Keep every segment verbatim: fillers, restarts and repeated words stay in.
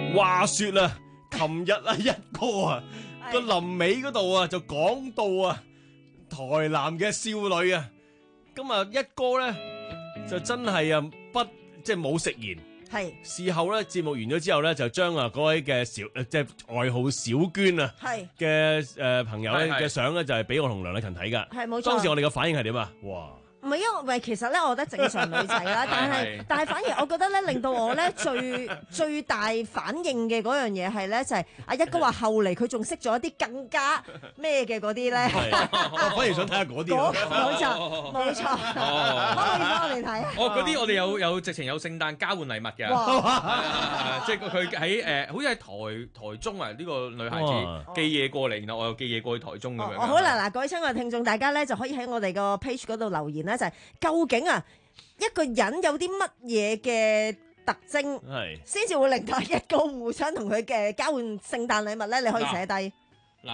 話說啊，琴日啊一哥啊個臨尾嗰度啊就講到啊台南嘅少女啊，咁啊一哥咧就真係啊不即係冇食言。係事後咧，節目完咗之後咧，就將啊嗰位嘅小即係外號小娟啊嘅誒朋友咧嘅相咧，就係俾我同梁禮勤睇噶。係冇錯。當時我哋嘅反應係點啊？哇！唔係因為喂，其實咧，我覺得正常女仔啦，但係但係反而我覺得咧，令到我咧最最大反應嘅嗰樣嘢係咧，就係阿一哥話後嚟佢仲識咗一啲更加咩嘅嗰啲咧。我反而想睇下嗰啲。冇錯冇錯，可唔可以俾我哋睇啊？ 哦，嗰啲我哋有有直情有聖誕交換禮物嘅，即係佢喺誒，好似喺台台中啊，呢個女孩子寄嘢過嚟，然後我又寄嘢過去台中咁樣。 哦， 好啦嗱，各位親愛嘅聽眾，大家咧就可以喺我哋個 page 嗰度留言。就係究竟啊，一個人有啲乜嘢嘅特徵，係先至會令到一個互相同佢嘅交換聖誕禮物咧？你可以寫低。嗱，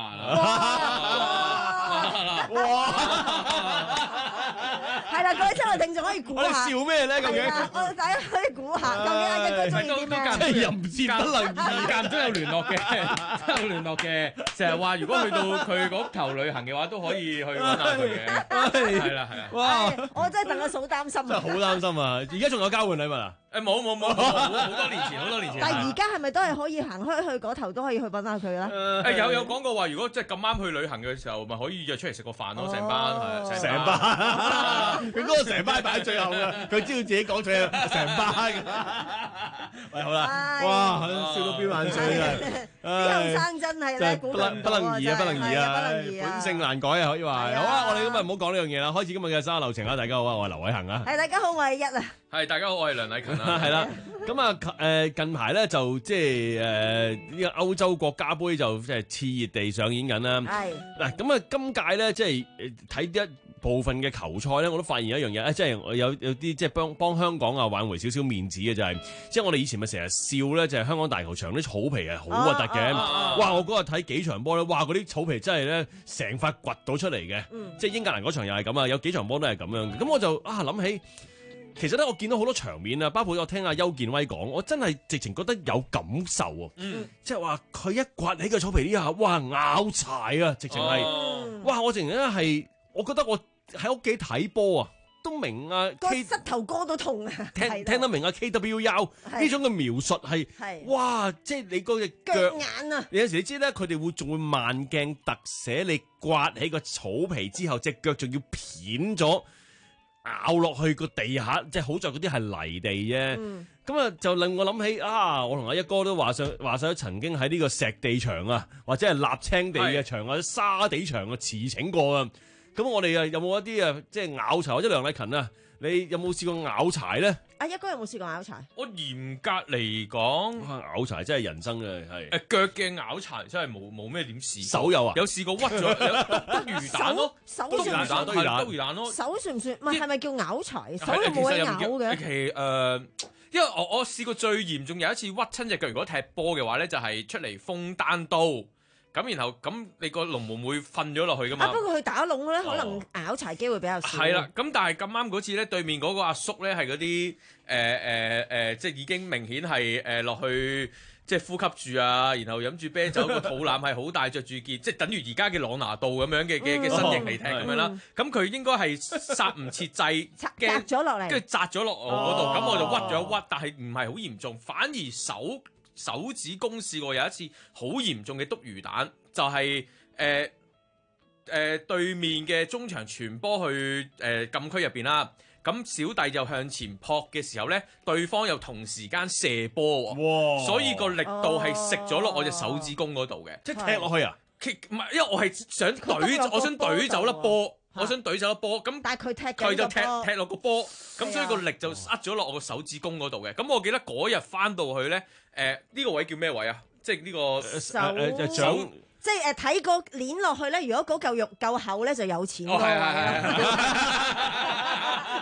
哇！係啦，各位親愛聽眾可以估下。笑咩咧？究竟？我大家可以估下，究竟阿一哥中意啲咩？ 即係淫賤不能移，間中有聯絡嘅，都有聯絡嘅。成日話如果去到佢嗰頭旅行嘅話，都可以去揾下佢嘅。係啦係啦。哇！ 我真係戥阿嫂擔心啊！ 真係好擔心啊！而家仲有交換禮物啊？ 誒冇冇冇，好多年前好多年前。 但係而家係咪都係可以行開去嗰頭都可以去揾下佢咧？ 誒有有講過話，如果即係咁啱去旅行嘅時候，咪可以約出嚟食個飯咯，成班係成班。佢嗰個成班擺喺最後嘅，佢知道自己講咗成班嘅。喂，好啦，哇，笑到飆眼水啊！ 啲後生真係咧， 不能不能移啊，不能移啊，本性難改啊，可以話。好啊，我哋今日唔好講呢樣嘢啦，開始今日嘅生日流程啊！大家好啊，我係劉偉恒啊。 係大家好，我係一啊。 係大家好，我係梁禮勤啊。 係啦，咁啊誒近排咧就即係誒呢個歐洲國家杯就即係熾熱地上演緊啦。係嗱，咁啊今屆咧即係睇一部分嘅球賽咧，我都發現一樣嘢咧，即係有有啲即係幫幫香港啊挽回少少面子嘅就係，即係我哋以前咪成日笑咧，就係香港大球場啲草皮係好核突嘅。哇！我嗰日睇幾場波咧，哇！嗰啲草皮真係咧成塊掘到出嚟嘅。即係英格蘭嗰場又係咁啊，有幾場波都係咁樣嘅。咁我就啊諗起。其實咧，我見到好多場面啊，包括我聽阿邱建威講，我真係直情覺得有感受啊！嗯，即係話佢一刮起個草皮呢下，哇咬柴啊！直情係，哦、哇！我直情咧係，我覺得我喺屋企睇波啊，都明啊， 個膝頭哥都痛啊！ 聽聽得明啊 K W 優呢種嘅描述係，哇！即係你嗰隻腳眼啊！ 有陣時你知咧，佢哋會仲會慢鏡特寫你刮起個草皮之後，隻腳仲要片咗。咬落去個地下，即係好在嗰啲係泥地啫。咁啊、嗯，就令我諗起啊，我同阿一哥都話上話上曾經喺呢個石地場啊，或者係瀝青地嘅場或者沙地場啊，馳騁過啊。咁我哋啊有冇一啲啊，即係咬柴或者梁禮勤啊？你有冇試過咬柴咧？ 阿一哥有冇試過咬柴？ 我嚴格嚟講， 咬柴真係人生嘅係。 誒腳嘅咬柴真係冇冇咩點試。 手有啊？ 有試過屈咗篤魚蛋咯， 手篤魚蛋，係篤魚蛋咯。 手算唔算？唔係係咪叫咬柴？手又冇嘢咬嘅。 其實誒，因為我我試過最嚴重有一次屈親隻腳，如果踢波嘅話咧，就係出嚟封單刀。咁然後咁你個龍門會瞓咗落去噶嘛？ 啊不過佢打窿咧，可能咬柴機會比較少。 係啦，咁但係咁啱嗰次咧，對面嗰個阿叔咧係嗰啲誒誒誒，即係已經明顯係誒落去即係呼吸住啊，然後飲住啤酒，個肚腩係好大，着住件即係等於而家嘅朗拿度咁樣嘅嘅嘅身形嚟踢咁樣啦。咁佢應該係剎唔切掣， 砸咗落嚟， 跟住砸咗落我嗰度，咁我就屈咗一屈，但係唔係好嚴重，反而手。手指公試過有一次好嚴重嘅篤魚蛋，就係誒誒對面嘅中場傳波去誒、呃、禁區入邊啦。咁小弟就向前撲嘅時候咧，對方又同時間射波喎，哇所以個力度係食咗落我隻手指公嗰度嘅， 即係踢落去啊！ 唔係，因為我係想懟，我想懟走粒波。我想懟走粒波，咁但係佢踢佢就踢踢落個波，咁所以個力就扼咗落我個手指公嗰度嘅。咁我記得嗰日翻到去咧，誒呢個位叫咩位啊？即係呢個手誒掌，即係誒睇個鏈落去咧。如果嗰嚿肉夠厚咧，就有錢咯。係係係。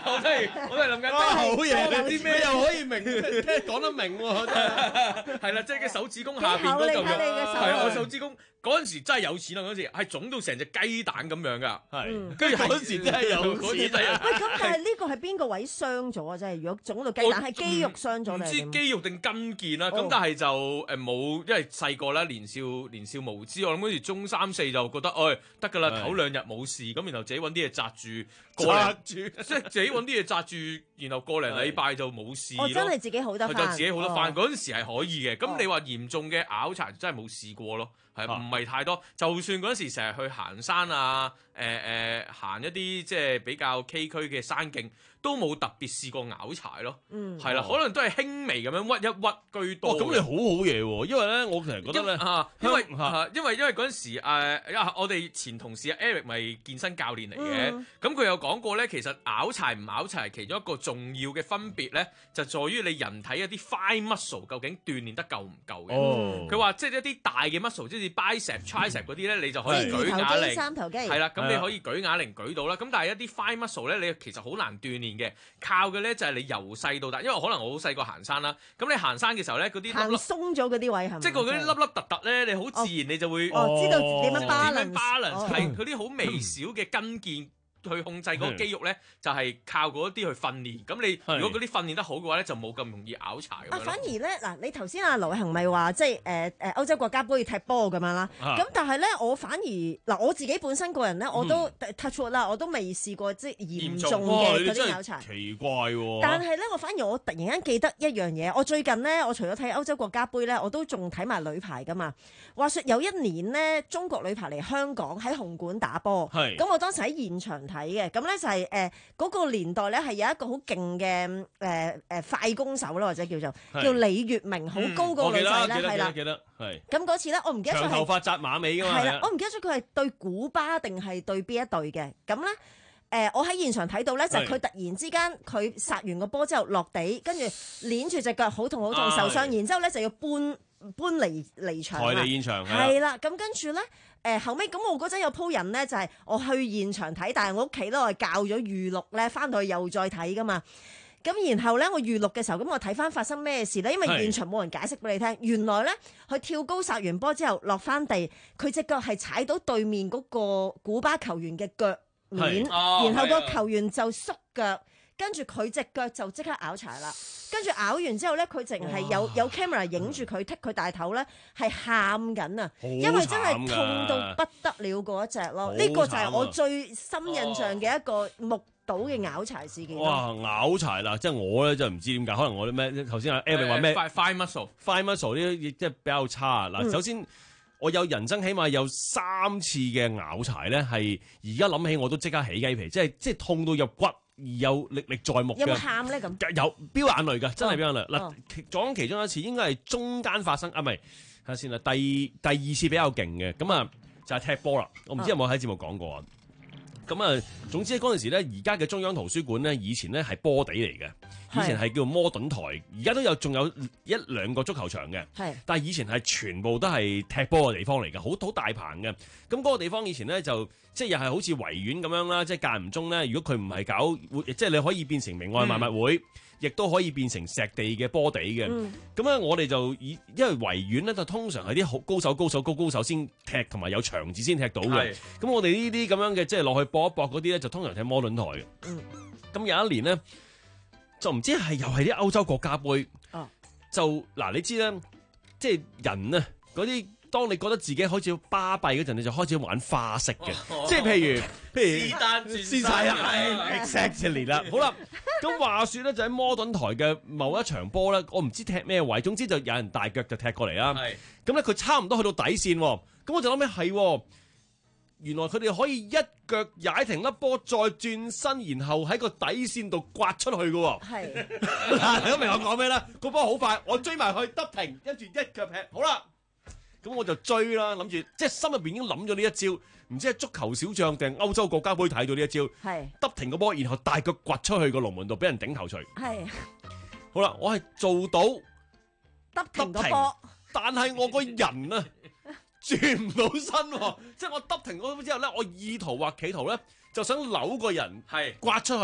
我都係我都係諗緊好嘢， 啲咩又可以明，聽講得明喎，真係係啦，即係嘅手指公下邊嗰嚿肉，係啊，我手指公嗰陣時真係有錢啊！嗰陣時係腫到成隻雞蛋咁樣㗎， 係， 跟住嗰陣時真係有錢。 喂，咁但係呢個係邊個位傷咗啊？真係，如果腫到雞蛋係肌肉傷咗唔知定係點？ 肌肉定筋腱啦，咁但係就誒冇，因為細個啦，年少年少無知，我諗嗰時中三四就覺得，誒得㗎啦，唞兩日冇事，咁然後自己揾啲嘢紮住， 紮住， 即係自己揾啲嘢紮住，然後過零禮拜就冇事咯。 哦，真係自己好得係翻， 就自己好得翻， 哦嗰陣時係可以嘅。咁哦你話嚴重嘅拗柴真係冇試過咯，係唔係太多？就算嗰陣時成日去行山啊，誒誒行一啲即係比較崎嶇嘅山徑，都冇特別試過拗柴咯。 嗯， 係啦，可能都係輕微咁樣屈一屈居多。 哦，咁你好好嘢喎，因為咧，我成日覺得咧， 啊，因為香啊因為因為嗰陣時誒，因為我哋前同事 Eric 咪健身教練嚟嘅， 嗯咁佢有講過咧，其實拗柴唔拗柴，其中一個重要嘅分別咧，就在於你人體一啲 fine muscle 究竟鍛鍊得夠唔夠嘅。 哦， 佢話即係一啲大嘅 muscle，即係 bicep、tricep 嗰啲咧，你就可以即舉啞係二頭肌、 鈴。 三頭肌， 係啦，咁係啊你可以舉啞鈴舉到啦。咁但係一啲 fine muscle 咧，你其實好難鍛鍊嘅，靠嘅咧就係你由細到大。因為可能我好細個行山啦，咁你行山嘅時候咧，嗰啲行粒粒， 鬆咗嗰啲位係咪？ 即係嗰啲粒粒突突咧，你好自然你就會哦，知道點樣點 balance， 樣 balance 哦係嗰啲好微小嘅筋腱。去控制嗰個肌肉咧，就係靠嗰啲去訓練。咁你係如果嗰啲訓練得好嘅話咧，就冇咁容易拗柴咁啊， 樣咯。 反而咧嗱，你頭先阿劉偉恒咪話即係誒誒歐洲國家杯踢波咁樣啦， 啊咁但係咧我反而嗱我自己本身個人咧我都 touch wood 啦，我都未試過即係嚴重嚴重哇， 嘅你真係嗰啲拗柴。 奇怪喎。 但係咧，我反而我突然間記得一樣嘢，我最近咧，我除咗睇歐洲國家杯咧，我都仲睇埋女排噶嘛。話說有一年咧，中國女排嚟香港喺紅館打波， 係咁我當時喺現場睇嘅，咁咧就係誒嗰個年代咧係有一個好勁嘅誒誒快攻手啦，或者叫做係叫李月明，好高個我記女仔得，記咧，係啦。 得記得記得，係咁嗰次咧，我唔記得咗係長頭髮紮馬尾噶嘛， 係啦係啊， 我唔記得咗佢係對古巴定係對邊一隊嘅。咁咧。誒、我喺現場睇到咧，就係、佢突然之間佢殺完個波之後落地，跟住攆住隻腳好痛好痛受傷， 啊然之後咧就要搬搬離離場台啦地現場係啊係啦，咁跟住咧誒後尾咁我嗰陣有鋪人咧，就係、我去現場睇，但係我屋企咧我係校咗預錄咧，翻到去又再睇噶嘛。咁然後咧，我預錄嘅時候，咁我睇翻發生咩事咧？因為係現場冇人解釋俾你聽。原來咧，佢跳高殺完波之後落翻地，佢隻腳係踩到對面嗰個古巴球員嘅腳面， 係哦然後個係啊球員就縮腳，跟住佢隻腳就即刻拗柴啦。跟住拗完之後咧，佢淨係有有 camera 影住佢剔佢大頭咧，係喊緊啊！ 好因為真係慘㗎痛到不得了嗰一隻咯。 好呢個就係我慘啊最深印象嘅一個目睹嘅拗柴事件咯。 哇拗柴啦！即係我咧就唔知點解，可能我啲咩頭先阿 Eric 話咩快快 muscle？ fine muscle 呢啲即係比較差啊！嗱， 嗯首先我有人生起碼有三次嘅拗柴咧，係而家諗起我都即刻起雞皮，即係即係痛到入骨而有歷歷在目有冇嘅。 喊咧咁？ 有飆眼淚㗎，真係飆眼淚。嗱哦， 其講其中一次應該係中間發生啊，唔係睇下先啦。第第二次比較勁嘅，咁啊就係踢波啦。我唔知有冇喺節目講過啊。咁啊，總之嗰陣時咧，而家嘅中央圖書館咧，以前咧係波地嚟嘅，以前係叫摩頓台，而家都有仲有一兩個足球場嘅。 係但係以前係全部都係踢波嘅地方嚟嘅，好好大棚嘅。咁嗰個地方以前咧就即係又係好似維園咁樣啦，即係間唔中咧，如果佢唔係搞活，即係你可以變成明愛萬物會，亦都、可以變成石地嘅波地嘅。咁咧、我哋就以因為維園咧就通常係啲好高手、高手、高高手先踢，同埋有場子先踢到嘅。 係咁我哋呢啲咁樣嘅即係落去搏一搏嗰啲咧，就通常踢摩頓台嘅。 嗯咁有一年咧，就唔知係又係啲歐洲國家杯。 哦就嗱，你知啦，即係人啊嗰啲，當你覺得自己開始巴閉嗰陣，你就開始玩花式嘅， 哦即係譬如譬如是但轉先晒啦，係 exactly 啦。好啦，咁話說咧，就喺摩頓台嘅某一場波咧，我唔知踢咩位，總之就有人大腳就踢過嚟啦。 係咁咧佢差唔多去到底線喎，咁我就諗起係喎，原來佢哋可以一腳踩停粒波，再轉身，然後喺個底線度刮出去嘅喎。 係嗱，你都明我講咩啦？個波好快，我追埋去得停，跟住一腳劈，好啦。咁我就追啦，諗住即係心入邊已經諗咗呢一招，唔知係足球小將定歐洲國家杯睇到呢一招， 係得停個波，然後大腳刮出去個龍門度，俾人頂頭錘。 係好啦，我係做到， 得停個得停波， 但係我個人啊轉唔到身喎，即係我得停嗰波之後咧，我意圖或企圖咧就想扭個人係刮出去。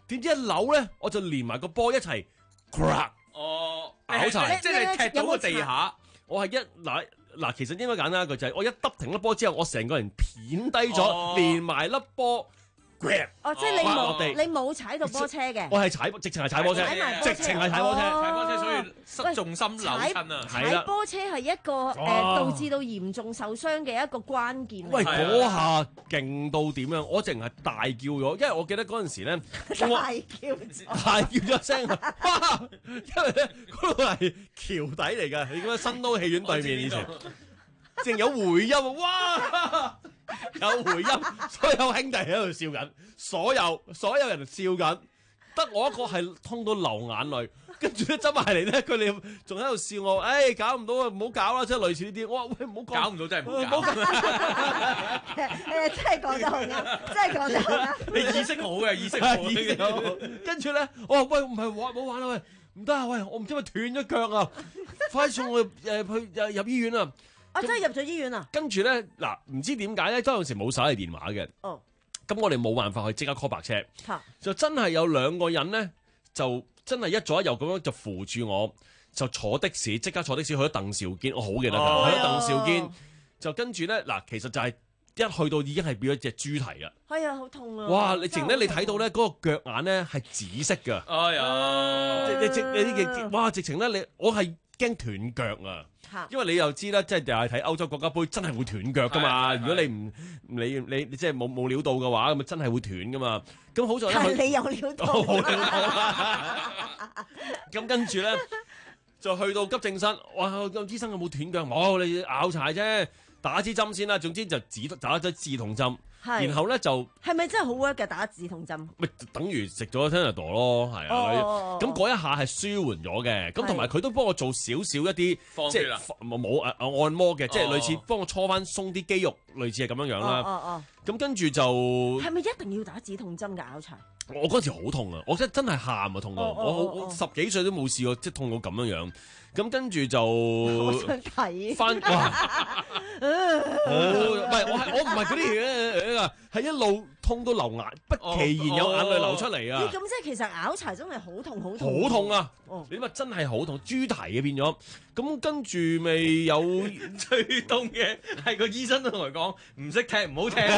點知一扭咧，我就連埋個波一齊 crack 哦， 拗柴即係你踢到個地下。 我係一嗱嗱，其實應該簡單一句就係我一揼停粒波之後，我成個人片低咗， 哦連埋粒波 grab。 哦，即係你滑落地冇你冇踩到波車嘅。 我係踩，直情係踩波車， 踩埋波車直情係踩波車。 哦踩波車，所以失重心扭親啊！ 係啦踩波車係一個誒哇導致到嚴重受傷嘅一個關鍵嚟。 喂， 係啊嗰下勁到點樣？我淨係大叫咗，因為我記得嗰陣時咧，我大叫咗大叫咗一聲啊！哇！因為咧嗰度係橋底嚟㗎，你咁樣新都戲院對面以前，淨有回音啊！哇！有回音，所有兄弟喺度笑緊，所有所有人笑緊，得我一個係痛到流眼淚，跟住咧執埋嚟咧，佢哋仲喺度笑我，誒、哎、搞唔到啊，唔好搞啦，即係類似呢啲。我話喂，唔好搞唔到真係唔好搞， 誒，真係講得好啱，真係講得好啱。 你意識好嘅，意識好意識好跟住咧，我話喂，唔係玩，唔好玩啦，喂，唔得啊，喂，我唔知咪斷咗腳啊，快啲送我誒、呃、去入入醫院啊！ 我真係入咗醫院啊！ 跟住咧，嗱，唔知點解咧，當時冇手提電話嘅。 哦， 咁我哋冇辦法去即刻 call 白車， 嚇就真係有兩個人咧，就真係一左一右咁樣就扶住我，就坐的士，即刻坐的士去咗鄧肇堅，我好記得㗎， 哦去咗鄧肇堅，就跟住咧，嗱，其實就係一去到已經係變咗隻豬蹄啦。 係啊，好痛啊！ 哇！你淨咧，你真係好痛睇到咧嗰個腳眼咧係紫色㗎， 哎呀， 你直你啲嘅，哇！直情咧，你我係驚斷腳啊！ 嚇因為你又知啦，即係又係睇歐洲國家杯，真係會斷腳噶嘛。 係係係如果你唔你你你即係冇冇料到嘅話，咁啊真係會斷噶嘛。咁好在咧， 但係你有料到， 冇料到啦。咁跟住咧就去到急症室，哇！個醫生有冇斷腳？冇，你拗柴啫，打支針先啦。總之就止打咗止痛針， 係然後咧就係咪真係好 work 嘅打止痛針？ 咪等於食咗 Panadol 咯，係啊。咁嗰一下係舒緩咗嘅，咁同埋佢都幫我做少少一啲。即係放血啦， 冇冇誒按摩嘅，即係哦類似幫我搓翻鬆啲肌肉，類似係咁樣樣哦啦。 哦咁跟住就哦，係咪一定要打止痛針嘅拗柴？ 我嗰陣時好痛啊！我真真係喊啊，痛到哦哦我好哦我十幾歲都冇試過，即係痛到咁樣樣。咁跟住我就想睇。 翻哇，好唔係我係我唔係嗰啲嘢啊，係一路痛到流眼，不其然有眼淚流出嚟咦， 啊！ 咁即係其實拗柴真係好痛好痛。 好痛啊！ 哦！ 你話真係好痛，豬蹄嘅變咗。咁跟住咪有。 最痛嘅係個醫生都同佢講唔識踢唔好踢，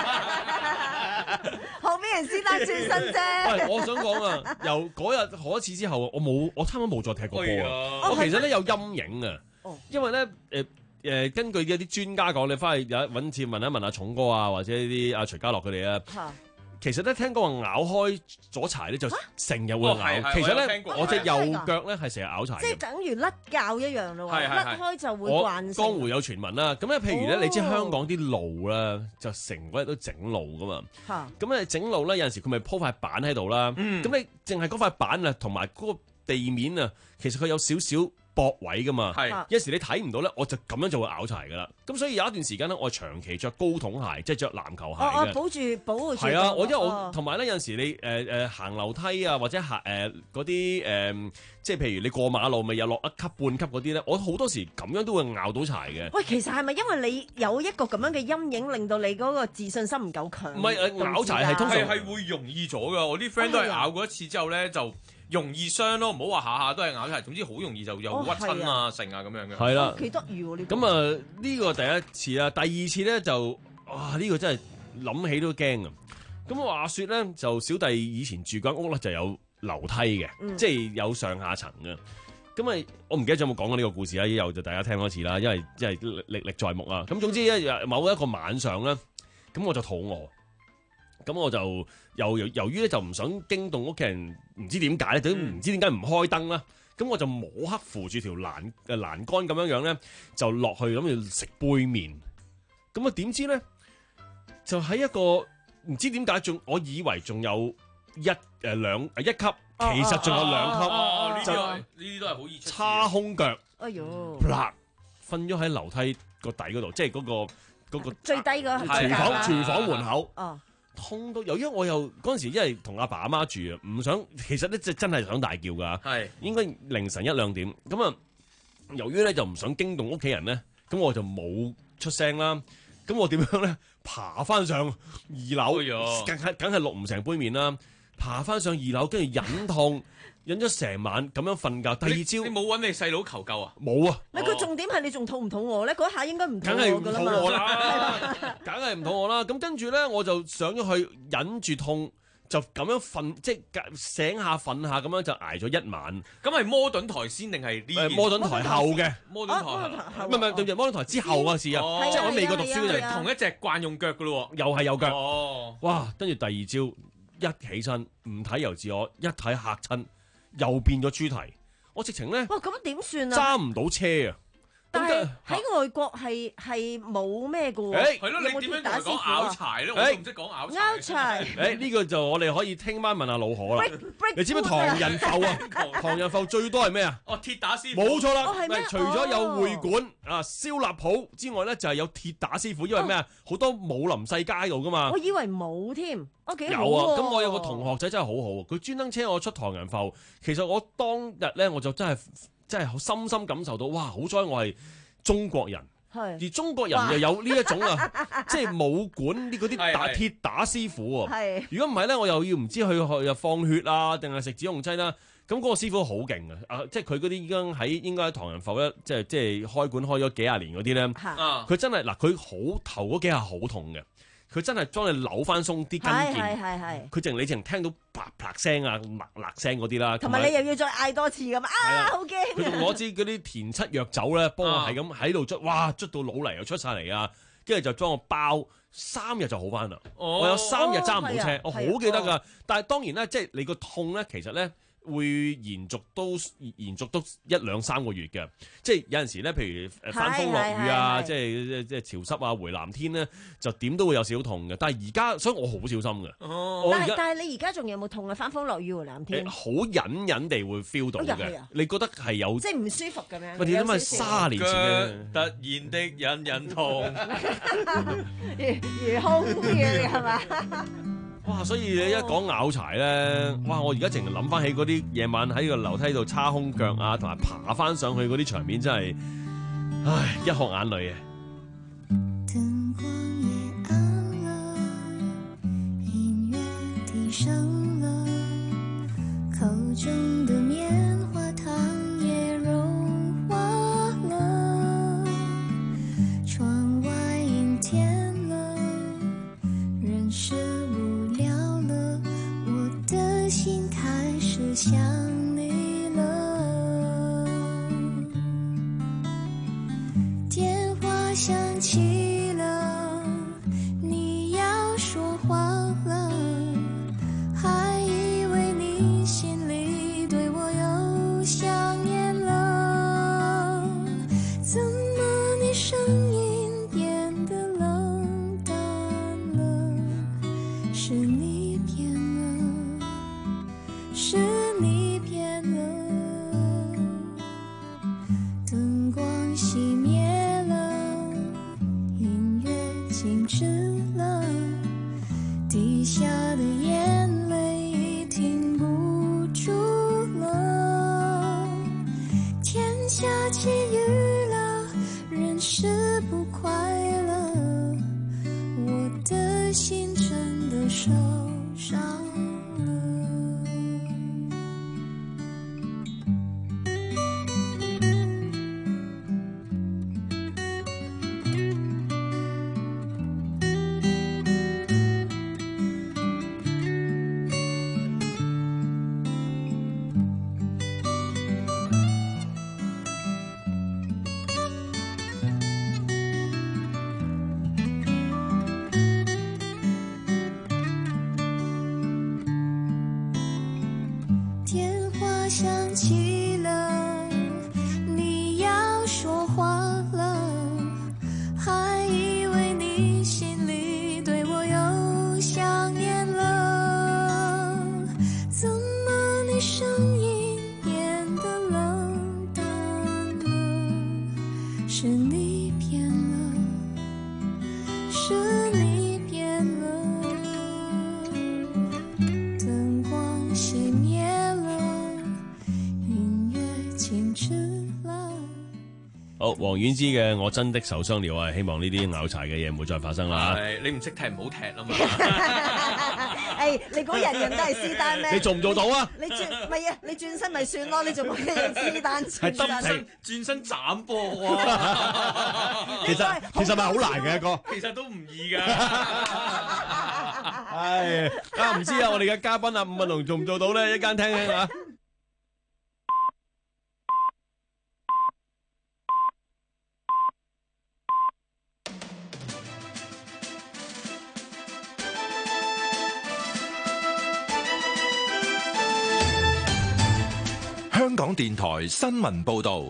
後邊人師奶轉身啫。 喂，我想講啊，由嗰日嗰一次之後，我冇，我差唔多冇再踢過波啊。 啊我其實咧有陰影啊哦， 因為咧誒誒，根據一啲專家講，你翻去有揾次問一問阿重哥啊，或者啲阿徐家樂佢哋啊， 嚇其實咧聽講話咬開咗柴咧就成日會哦係咬。 係其實咧我有聽過我隻右係㗎腳咧係成日咬柴即係嘅。 等於甩臼一樣咯喎， 係係係甩開就會我慣性。 江湖有傳聞啦，咁咧譬如咧， 哦你知香港啲路啦，就成個日都整路噶嘛。 嚇咁咧整路咧有陣時佢咪鋪塊板喺度啦，咁、 嗯你淨係嗰塊板啊，同埋嗰個地面啊，其實佢有少少駁位噶嘛。 係啊有時你睇唔到咧，我就咁樣就會拗柴噶啦。咁所以有一段時間咧，我係長期着高筒鞋，即係着籃球鞋哦哦， 嘅。 保住保護住。 係啊，我因為我哦同埋咧有陣時你誒誒、呃、行樓梯啊，或者行誒嗰啲誒，即係譬如你過馬路咪有落一級半級嗰啲咧，我好多時咁樣都會拗到柴嘅。 喂，其實係咪因為你有一個咁樣嘅陰影，令到你嗰個自信心唔夠強？ 唔係誒拗柴係通常係係會容易咗噶。我啲 friend 都係咬過一次之後咧就容易傷咯，唔好話下下都係咬柴，總之好容易就又屈親啊、成啊咁樣嘅。 係啦。 幾得意喎呢個。 咁啊，呢個第一次啦，第二次咧就哇呢、個真係諗起都驚啊！咁話説咧，就小弟以前住間屋咧就有樓梯嘅， 嗯即係有上下層嘅。咁啊，我唔記得咗有冇講過呢個故事啦，以後就大家聽多次啦，因為因為歷歷歷在目啊。咁總之咧，某一個晚上咧，咁我就肚餓，咁我就由由由於咧就唔想驚動屋企人，唔知點解咧，就唔知點解唔開燈啦。咁我就摸黑扶住條欄誒欄杆咁樣樣咧，就落去諗住食杯麵。咁啊點知咧，就喺一個唔知點解仲，我以為仲有一誒兩誒一級，其實仲有兩級， 哦，呢啲就係呢啲都係好易出事嘅。 叉空腳， 哎呦， 啪瞓咗喺樓梯個底嗰度，即係嗰個嗰個最低個廚係房係廚房門口。 哦， 痛到，由於我又嗰陣時，因為同阿爸阿媽住啊，唔想，其實咧即係真係想大叫㗎， 係應該凌晨一兩點。咁啊，由於咧就唔想驚動屋企人咧，咁我就冇出聲啦。咁我點樣咧？爬翻上二樓哎呀， 梗係梗係落唔成杯麵啦。 爬翻上二樓，跟住忍痛忍咗成晚咁樣瞓覺。第二朝你冇揾你細佬求救啊？ 冇啊！ 唔係佢重點係你仲肚唔肚餓咧？嗰下應該唔肚梗係唔肚餓㗎啦嘛。 餓啦，梗係唔肚餓啦。咁跟住咧，我就上咗去忍住痛，就咁樣瞓，即係醒下瞓下咁樣就捱咗一晚。 咁係摩頓台先定係呢件？ 誒摩頓台後嘅， 摩頓台後唔係唔係對住摩頓台之後嗰時啊， 哦即係我喺美國讀書嗰陣， 係啊同一隻慣用腳噶咯又係有喎。 腳。 哦， 哇！跟住第二朝一起身，唔睇由自我，一睇嚇親，又變咗豬蹄。我直情咧哇，咁點算啊？ 揸唔到車啊！ 但係咁就喺外國係係冇咩嘅喎。 誒係咯， 有冇你點樣鐵打師傅同佢講拗啊？ 柴咧？我誒都唔識講拗柴。 拗柴誒呢個就我哋可以聽晚問下老何啦。 break break 你知唔知唐人埠啊？唐人埠最多係咩啊？ 哦，鐵打師傅。 冇錯啦， 哦係咩除咗有哦會館啊、燒臘鋪之外咧，就係有鐵打師傅，因為咩啊？好多武林世家喺度噶嘛我。以為冇添，我幾有好喎。 啊，咁我有個同學仔真係好好，佢專登車我出唐人埠。其實我當日咧，我就真係真係深深感受到，哇！好彩我係中國人。 係而中國人又有呢一種啊，即係武館啲嗰啲打係係鐵打師傅喎。 係如果唔係咧，我又要唔知去去又放血啊，定係食止痛劑啦。咁嗰個師傅好勁嘅，啊，即係佢嗰啲已經喺應該喺唐人埠咧，即係即係開館開咗幾廿年嗰啲咧， 嚇啊， 佢真係嗱，佢好頭嗰幾下好痛嘅，佢真係將你扭翻鬆啲筋係係腱， 係係。 佢淨你淨聽到啪啪聲啊、麥辣聲嗰啲啦， 同埋你又要再嗌多次咁係啊！ 啦好驚佢仲攞支嗰啲田七藥酒咧，幫我啊係咁喺度捽，哇捽到腦泥又出晒嚟啊！跟住就將我包三日就好翻啦。 哦我有三日揸唔到車， 哦係啊我好係啊記得㗎哦。 但係當然咧，即係你個痛咧，其實咧會延續都延續都一兩三個月嘅。即係有陣時咧，譬如誒翻風落雨啊， 係係係即係即係潮濕啊、回南天咧，就點都會有少少痛嘅。但係而家，所以我好小心嘅。 哦， 我而家但係但係你而家仲有冇痛啊？翻風落雨回南天誒，好隱隱地會 feel 到嘅哎呀係啊。 你覺得係有？ 即係唔舒服咁樣。 喂，你諗下有少少卅年前嘅。 突然的引人痛。 如如空嘅係嘛？ 哇！所以你一講拗柴咧，哇！我而家淨係諗翻起嗰啲夜晚喺個樓梯度叉空腳啊，同埋爬翻上去嗰啲場面，真係，唉，一殼眼淚啊！ 燈光也暗了，音樂低聲了，口中的棉花糖也融化了，窗外陰天了，人是無聊了，我的心開始想你了，電話響起了，你要說話了，還以為你心裡對我又想念了，怎麼你聲音變得冷淡了？是你變了，是你變了，燈光熄滅了，音樂靜止了，滴下的眼淚已停不住了，天下起雨了，人是不快樂，我的心真的受傷了。電話響起了，你要說話了，還以為你心裡對我又想念了，怎麼你聲音變得冷淡了？是你變了，是你變了，燈光熄滅了，音樂靜止了。 好，黃婉之嘅《我真的受傷了》啊，希望呢啲拗柴嘅嘢唔會再發生啦。 係你唔識踢唔好踢啊嘛。 誒，你估人人都係施丹咩？ 你做唔做到啊？ 你轉唔係啊？你轉身咪算咯，你仲乜嘢施丹？ 係得轉身轉身斬波啊！ 其實其實咪好難嘅哥。 其實都唔易㗎。 係啊，唔知啊，我哋嘅嘉賓啊，伍允龍做唔做到咧？一間聽聽啊。 香港電台新聞報道。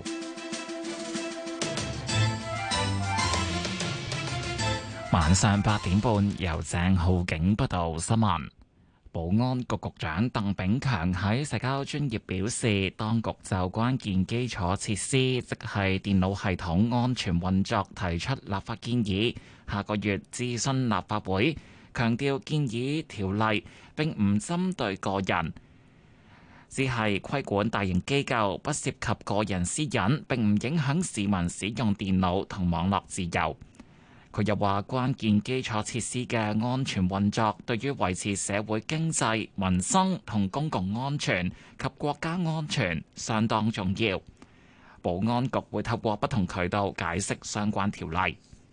晚上八點半，由鄭浩景報道新聞。保安局局長鄧炳強喺社交專頁表示，當局就關鍵基礎設施，即係電腦系統安全運作提出立法建議，下個月諮詢立法會。強調建議條例並唔針對個人，只係規管大型機構，不涉及個人私隱，並唔影響市民使用電腦同網絡自由。佢又話，關鍵基礎設施嘅安全運作對於維持社會經濟、民生同公共安全及國家安全相當重要。保安局會透過不同渠道解釋相關條例。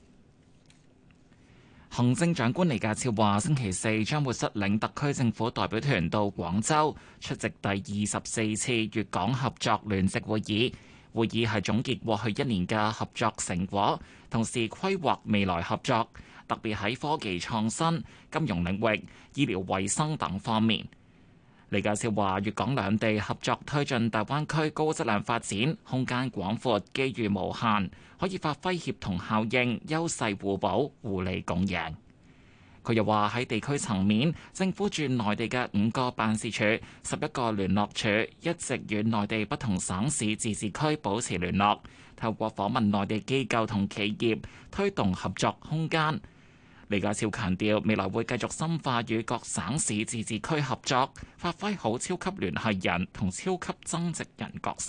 行政長官李家超話，星期四將會率領特區政府代表團到廣州出席第二十四次粵港合作聯席會議。會議係總結過去一年嘅合作成果，同時規劃未來合作，特別喺科技創新、金融領域、醫療衛生等方面。李家超話，粵港兩地合作推進大灣區高質量發展，空間廣闊，機遇無限，可以發揮協同效應，優勢互補，互利共贏。佢又話，喺地區層面，政府駐內地嘅五個辦事處、十一個聯絡處一直與內地不同省市自治區保持聯絡，透過訪問內地機構同企業，推動合作空間。李家超強調，未來會繼續深化與各省市自治區合作，發揮好超級聯繫人同超級增值人角色。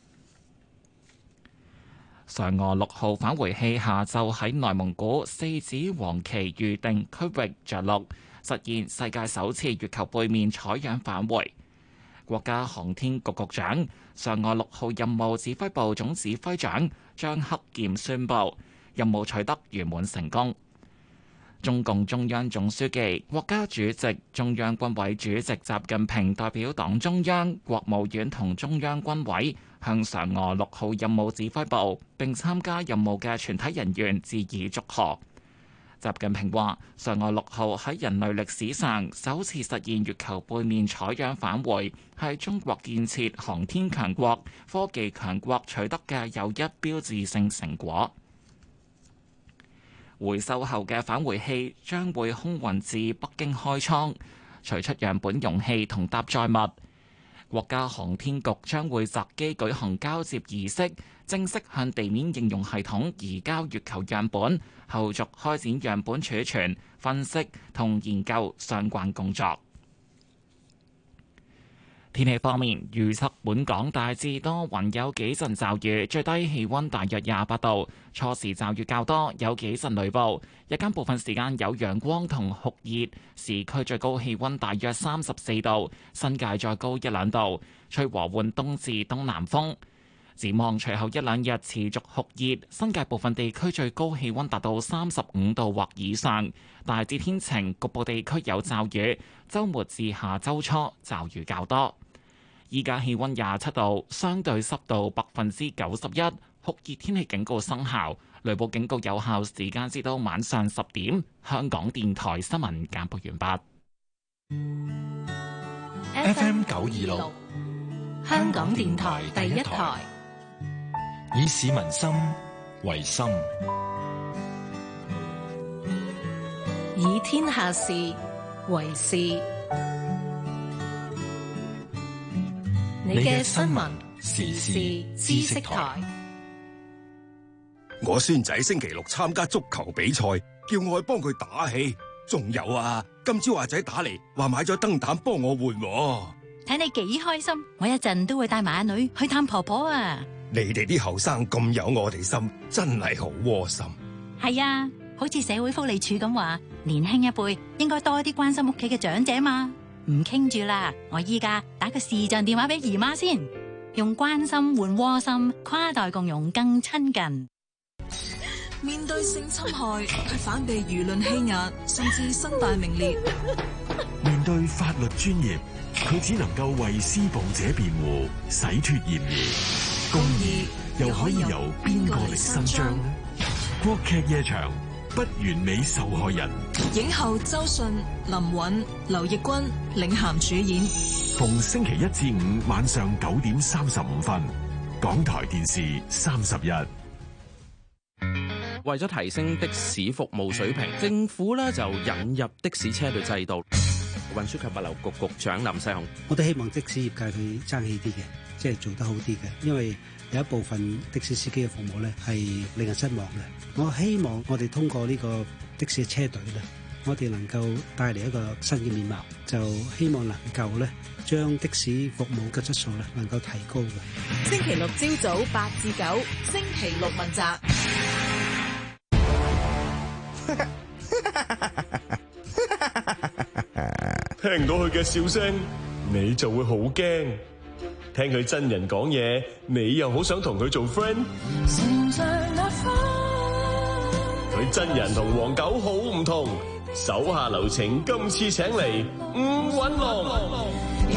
嫦娥六號返回器下晝喺內蒙古四子王旗預定區域着陸，實現世界首次月球背面採樣返回。國家航天局局長、嫦娥六號任務指揮部總指揮長張克儉宣布，任務取得圓滿成功。中共中央總書記、國家主席、中央軍委主席習近平代表黨中央、國務院同中央軍委向嫦娥六號任務指揮部並參加任務嘅全體人員致以祝賀。習近平話：嫦娥六號喺人類歷史上首次實現月球背面採樣返回，係中國建設航天強國、科技強國取得嘅又一標誌性成果。回收後嘅返回器將會空運至北京開倉，取出樣本容器同搭載物。國家航天局將會擇機舉行交接儀式，正式向地面應用系統移交月球樣本，後續開展樣本儲存、分析同研究相關工作。天氣方面，預測本港大致多雲，有幾陣驟雨，最低氣溫大約廿八度，初時驟雨較多，有幾陣雷暴，日間部分時間有陽光同酷熱，市區最高氣溫大約三十四度，新界再高一兩度，吹和緩東至東南風。展望隨後一兩日持續酷熱，新界部分地區最高氣溫達到三十五度或以上，大致天晴，局部地區有驟雨，週末至下週初驟雨較多。依家氣溫廿七度，相對濕度百分之九十一，酷熱天氣警告生效，雷暴警告有效時間至到晚上十點。香港電台新聞簡報完畢。 F M 九二六， 香港電台第一台， 以市民心為心， 以天下事為事。你嘅新聞時事知識台。 我孫仔星期六參加足球比賽，叫我去幫佢打氣。仲有啊，今朝阿仔打嚟話買咗燈膽幫我換。 睇你幾開心，我一陣都會帶埋阿女去探婆婆啊！ 你哋啲後生咁有我哋心，真係好窩心。 係啊，好似社會福利署咁話， 年輕一輩應該多啲關心屋企嘅長者嘛。唔傾住啦，我依家打個視像電話俾姨媽先，用關心換窩心，跨代共融更親近。 面對性侵害，佢反被輿論欺壓，甚至身敗名裂。 面對法律專業，佢只能夠為施暴者辯護，洗脫嫌疑。公義又可以由邊個嚟伸張呢？國劇夜場，不完美受害人。 影后周迅、林允、劉奕君領銜主演。 逢星期一至五晚上九點三十五分，港台電視三十一。 為咗提升的士服務水平，政府咧就引入的士車隊制度。運輸及物流局局長林世雄， 我都希望的士業界去爭氣啲嘅，即係做得好啲嘅，因為有一部分的士司機嘅服務咧係令人失望嘅。我希望我哋通過呢個的士嘅車隊咧，我哋能夠帶嚟一個新嘅面貌，就希望能夠咧將的士服務嘅質素咧能夠提高嘅。 星期六朝早八至九，星期六問責。 聽到佢嘅笑聲，你就會好驚；聽佢真人講嘢，你又好想同佢做 friend。佢真人同黃狗好唔同，手下留情，今次請嚟伍允龍。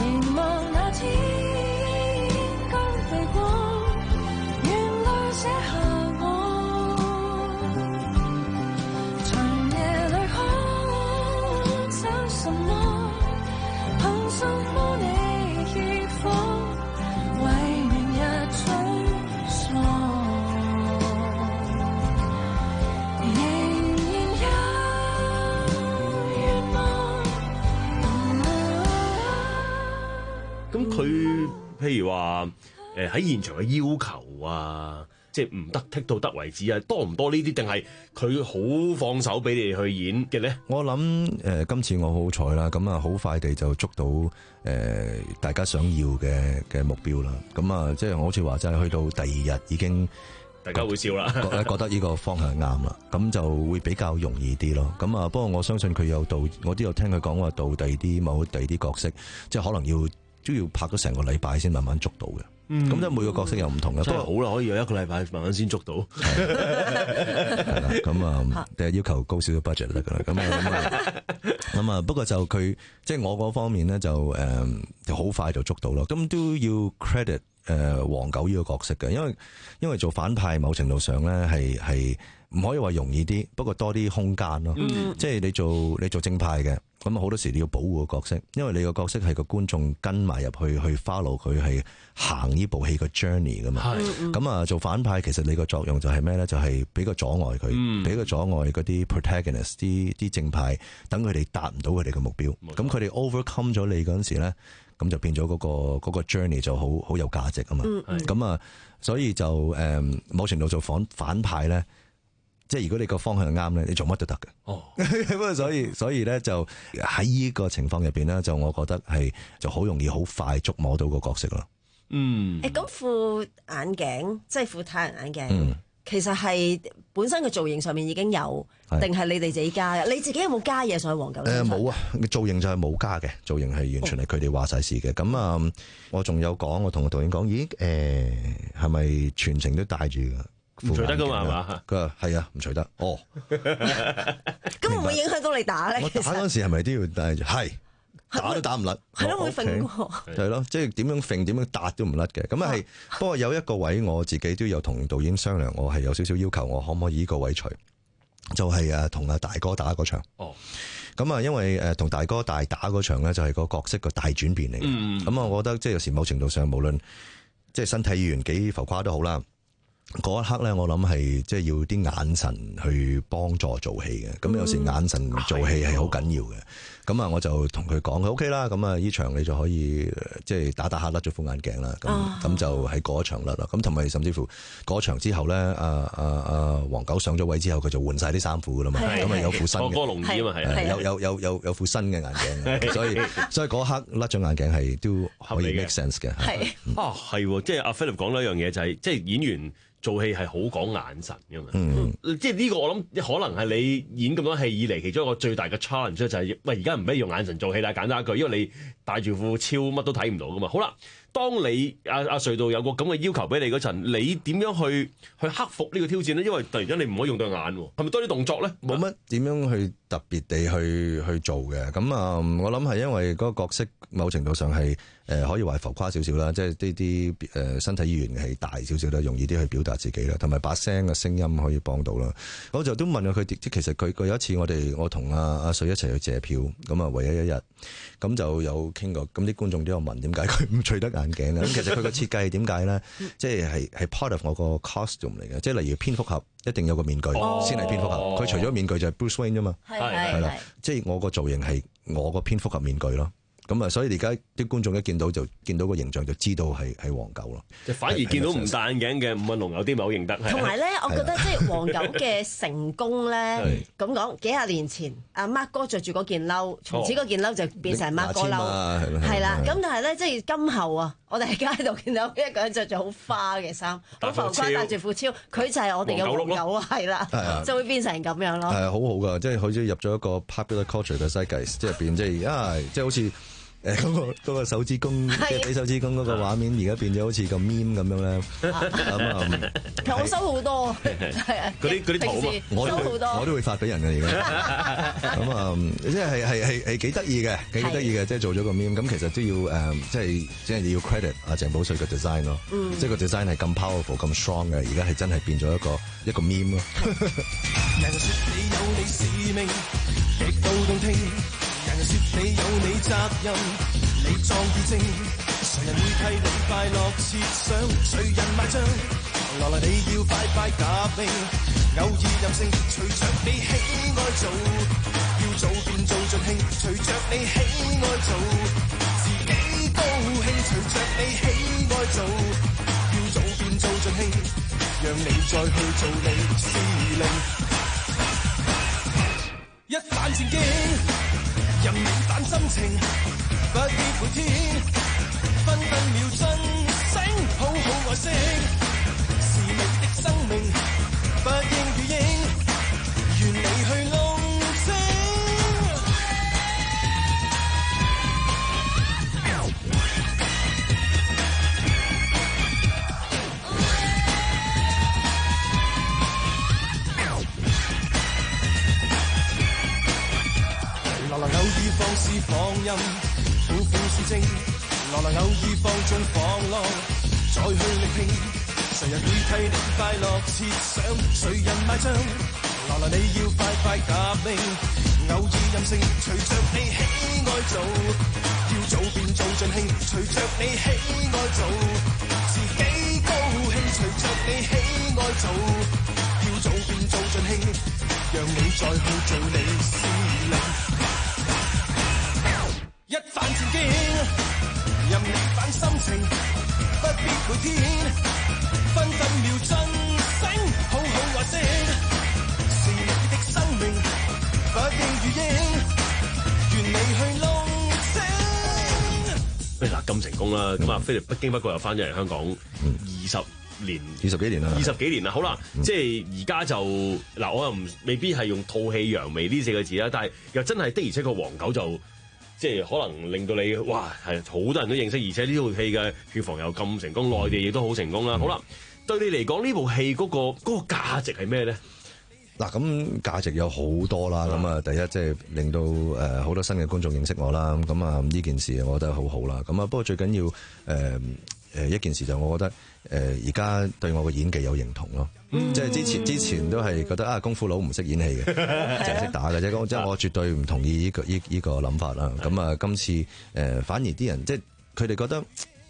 咁佢譬如話誒喺現場嘅要求啊，即係唔得剔到得為止啊，多唔多呢啲？定係佢好放手俾你哋去演嘅咧？ 我諗誒、呃，今次我好彩啦，咁啊好快地就捉到誒、呃、大家想要嘅嘅目標啦。咁啊，即係我好似話齋係去到第二日已經大家會笑啦， 覺覺得呢個方向啱啦，咁就會比較容易啲咯。咁啊，不過我相信佢有到，我都有聽佢講話到第二啲某第二啲角色，即係可能要。都要拍咗成個禮拜先慢慢捉到嘅，咁即係每個角色又唔同嘅。 不過好啦，可以有一個禮拜慢慢先捉到。 咁啊，誒要求高少少 budget 就得噶啦。咁啊，咁啊，不過就佢即係我嗰方面咧，就誒就好快就捉到咯。咁都要 credit 誒黃狗呢個角色嘅，因為因為做反派某程度上咧係係唔可以話容易啲，不過多啲空間咯。嗯、即係你做你做正派嘅。咁啊，好多時你要保護個角色，因為你個角色係個觀眾跟埋入去去 follow 佢係行呢部戲個 journey 噶嘛。咁啊，做反派其實你個作用就係咩咧？就係俾個阻礙佢，俾個阻礙嗰啲 protagonist 啲啲正派，等佢哋達唔到佢哋嘅目標。咁佢哋 overcome 咗你嗰陣時咧，咁就變咗嗰個嗰個 journey 就好好有價值啊嘛。咁啊，所以就誒某程度做反反派咧。即係如果你個方向啱咧，你做乜都得嘅。哦，不過所以所以咧就喺呢個情況入邊咧，就我覺得係就好容易好快捉摸到個角色咯。 嗯，誒咁副眼鏡即係副太陽眼鏡，嗯、其實係本身嘅造型上面已經有，定係你哋自己加嘅？你自己有冇加嘢上去黃狗？ 誒冇啊，造型就係冇加嘅，造型係完全係佢哋話晒事嘅。咁啊、哦，我仲有講，我同個導演講，咦誒係咪全程都戴住㗎？ 唔除得噶嘛係嘛？ 佢話係啊，唔除得。哦， 咁會唔會影響到你打咧？ 我打嗰陣時係咪都要戴住？係打都打唔甩。 係咯，會揈過。 係咯，即係點樣揈點樣打都唔甩嘅。咁啊係，不過有一個位我自己都有同導演商量，我係有少少要求，我可唔可以呢個位除？就係誒同阿大哥打嗰場。哦。咁啊，因為誒同大哥大打嗰場咧，就係個角色個大轉變嚟嘅。嗯。咁啊，我覺得即係有時某程度上，無論即係身體語言幾浮誇都好啦。嗰一刻咧，我諗係即係要啲眼神去幫助做戲嘅。咁有時眼神做戲係好緊要嘅。 咁啊我就同佢講，佢 OK 啦，咁啊呢場你就可以即係打打下甩咗副眼鏡啦，咁咁、哦、就喺嗰場甩啦。咁同埋甚至乎嗰場之後咧，阿阿阿黃九上咗位之後，佢就換晒啲衫褲噶啦嘛，咁啊有副新嘅， 過龍椅啊嘛，係有有有有有副新嘅眼鏡，所以所以嗰刻甩咗眼鏡係都可以 make sense 嘅。係啊，係即係阿 Philip 講咗一樣嘢，就係即係演員做戲係好講眼神噶嘛， 嗯、 即係呢個我諗可能係你演咁多戲以嚟其中一個最大嘅 challenge 就係、是，喂而家唔俾用眼神做戲啦，簡單一句，因為你戴住副超乜都睇唔到噶嘛。好啦，當你阿阿、啊、隧道有個咁嘅要求俾你嗰陣，你點樣去去克服呢個挑戰咧？因為突然間你唔可以用對眼，係咪多啲動作咧？ 冇乜點樣去特別地去去做嘅。咁啊，我諗係因為嗰個角色某程度上係。誒可以話浮誇少少啦，即係呢啲誒身體語言係大少少啦，容易啲去表達自己啦，同埋把聲嘅聲音可以幫到啦。我就都問咗佢，即其實佢佢有一次我哋我同阿阿水一齊去借票，咁啊唯一一日，咁就有傾過，咁啲觀眾都有問點解佢唔除得眼鏡咧？咁其實佢個設計係點解咧？即係係係 part of 我個 costume 嚟嘅，即係例如蝙蝠俠一定有個面具先係蝙蝠俠，佢、哦、除咗面具就係 Bruce Wayne 啫嘛，係係啦，即係我個造型係我個蝙蝠俠面具咯。咁啊，所以而家啲觀眾一見到就見到個形象就知道係係黃九咯。 就反而見到唔戴眼鏡嘅伍允龍有啲唔係好認得。 同埋咧，我覺得即係黃九嘅成功咧，咁講幾廿年前阿 Mark 哥着住嗰件褸，從此嗰件褸就變成 Mark 哥褸，係啦。咁但係咧，即係今後啊，我哋喺街度見到一個人着住好花嘅衫，好浮誇，戴住副超，佢就係我哋嘅黃九啊，係啦，就會變成咁樣咯。 係好好噶，即係好似入咗一個 popular culture 嘅 zeitgeist，即係變即係啊，即係好似。誒嗰個嗰個手指公，即係俾手指公嗰個畫面，而家變咗好似個 meme 咁樣咧。咁啊， 其實我收好多，係啊， 嗰啲嗰啲圖啊， 我都我都會發俾人嘅而家。咁啊，即係係係係係幾得意嘅，幾得意嘅，即係做咗個 meme。咁其實都要誒，即係即係要 credit 阿鄭保瑞嘅 design 咯。即係個 design 係咁 powerful、咁 strong 嘅，而家係真係變咗一個一個 meme 咯。人說你有你使命，極度動聽。人說你有你責任，你壯意正，誰人會替你快樂設想？誰人買帳？來來你要快快革命，偶爾任性，隨着你喜愛做，要做便做盡興，隨着你喜愛做，自己高興，隨着你喜愛做，要做便做盡興，讓你再去做你司令，一反前進。任你反心情，不必每天分分秒盡醒，好好愛惜，是你的生命，不應與應，願你去弄清。來來偶爾放肆放任，苦苦是正。來來偶爾放縱放浪，再去力拼。誰人會替你快樂設想？誰人買帳？來來你要快快革命，偶爾任性，隨着你喜愛做，要做便做盡興，隨着你喜愛做，自己高興，隨着你喜愛做，要做便做盡興，讓你再去做你司令。一反前進，任你反心情，不必每天分分秒盡醒，好好愛惜，是你的生命，不應與應，願你去弄清。 嗱咁成功啦，咁啊菲力不經不覺又翻咗嚟香港二十年， 二十幾年啦， 二十幾年啦，好啦，嗯、即係而家就嗱，我又唔未必係用吐氣揚眉呢四個字啦，但係又真係的而且確黃九就。即係可能令到你哇係好多人都認識，而且呢套戲嘅票房又咁成功，內地亦都好成功啦。嗯、好啦，對你嚟講呢部戲嗰、嗰個嗰、嗰個價值係咩咧？ 嗱，咁價值有好多啦。咁啊、嗯，第一即係令到誒好多新嘅觀眾認識我啦。咁啊呢件事我覺得好好啦。咁啊不過最緊要誒誒、呃、一件事就我覺得誒而家對我嘅演技有認同咯。嗯、即係之前之前都係覺得啊功夫佬唔識演戲嘅，淨係識打嘅啫。即係我絕對唔同意呢、呢個依依、呢個諗法啦。咁啊今次誒、呃、反而啲人即係佢哋覺得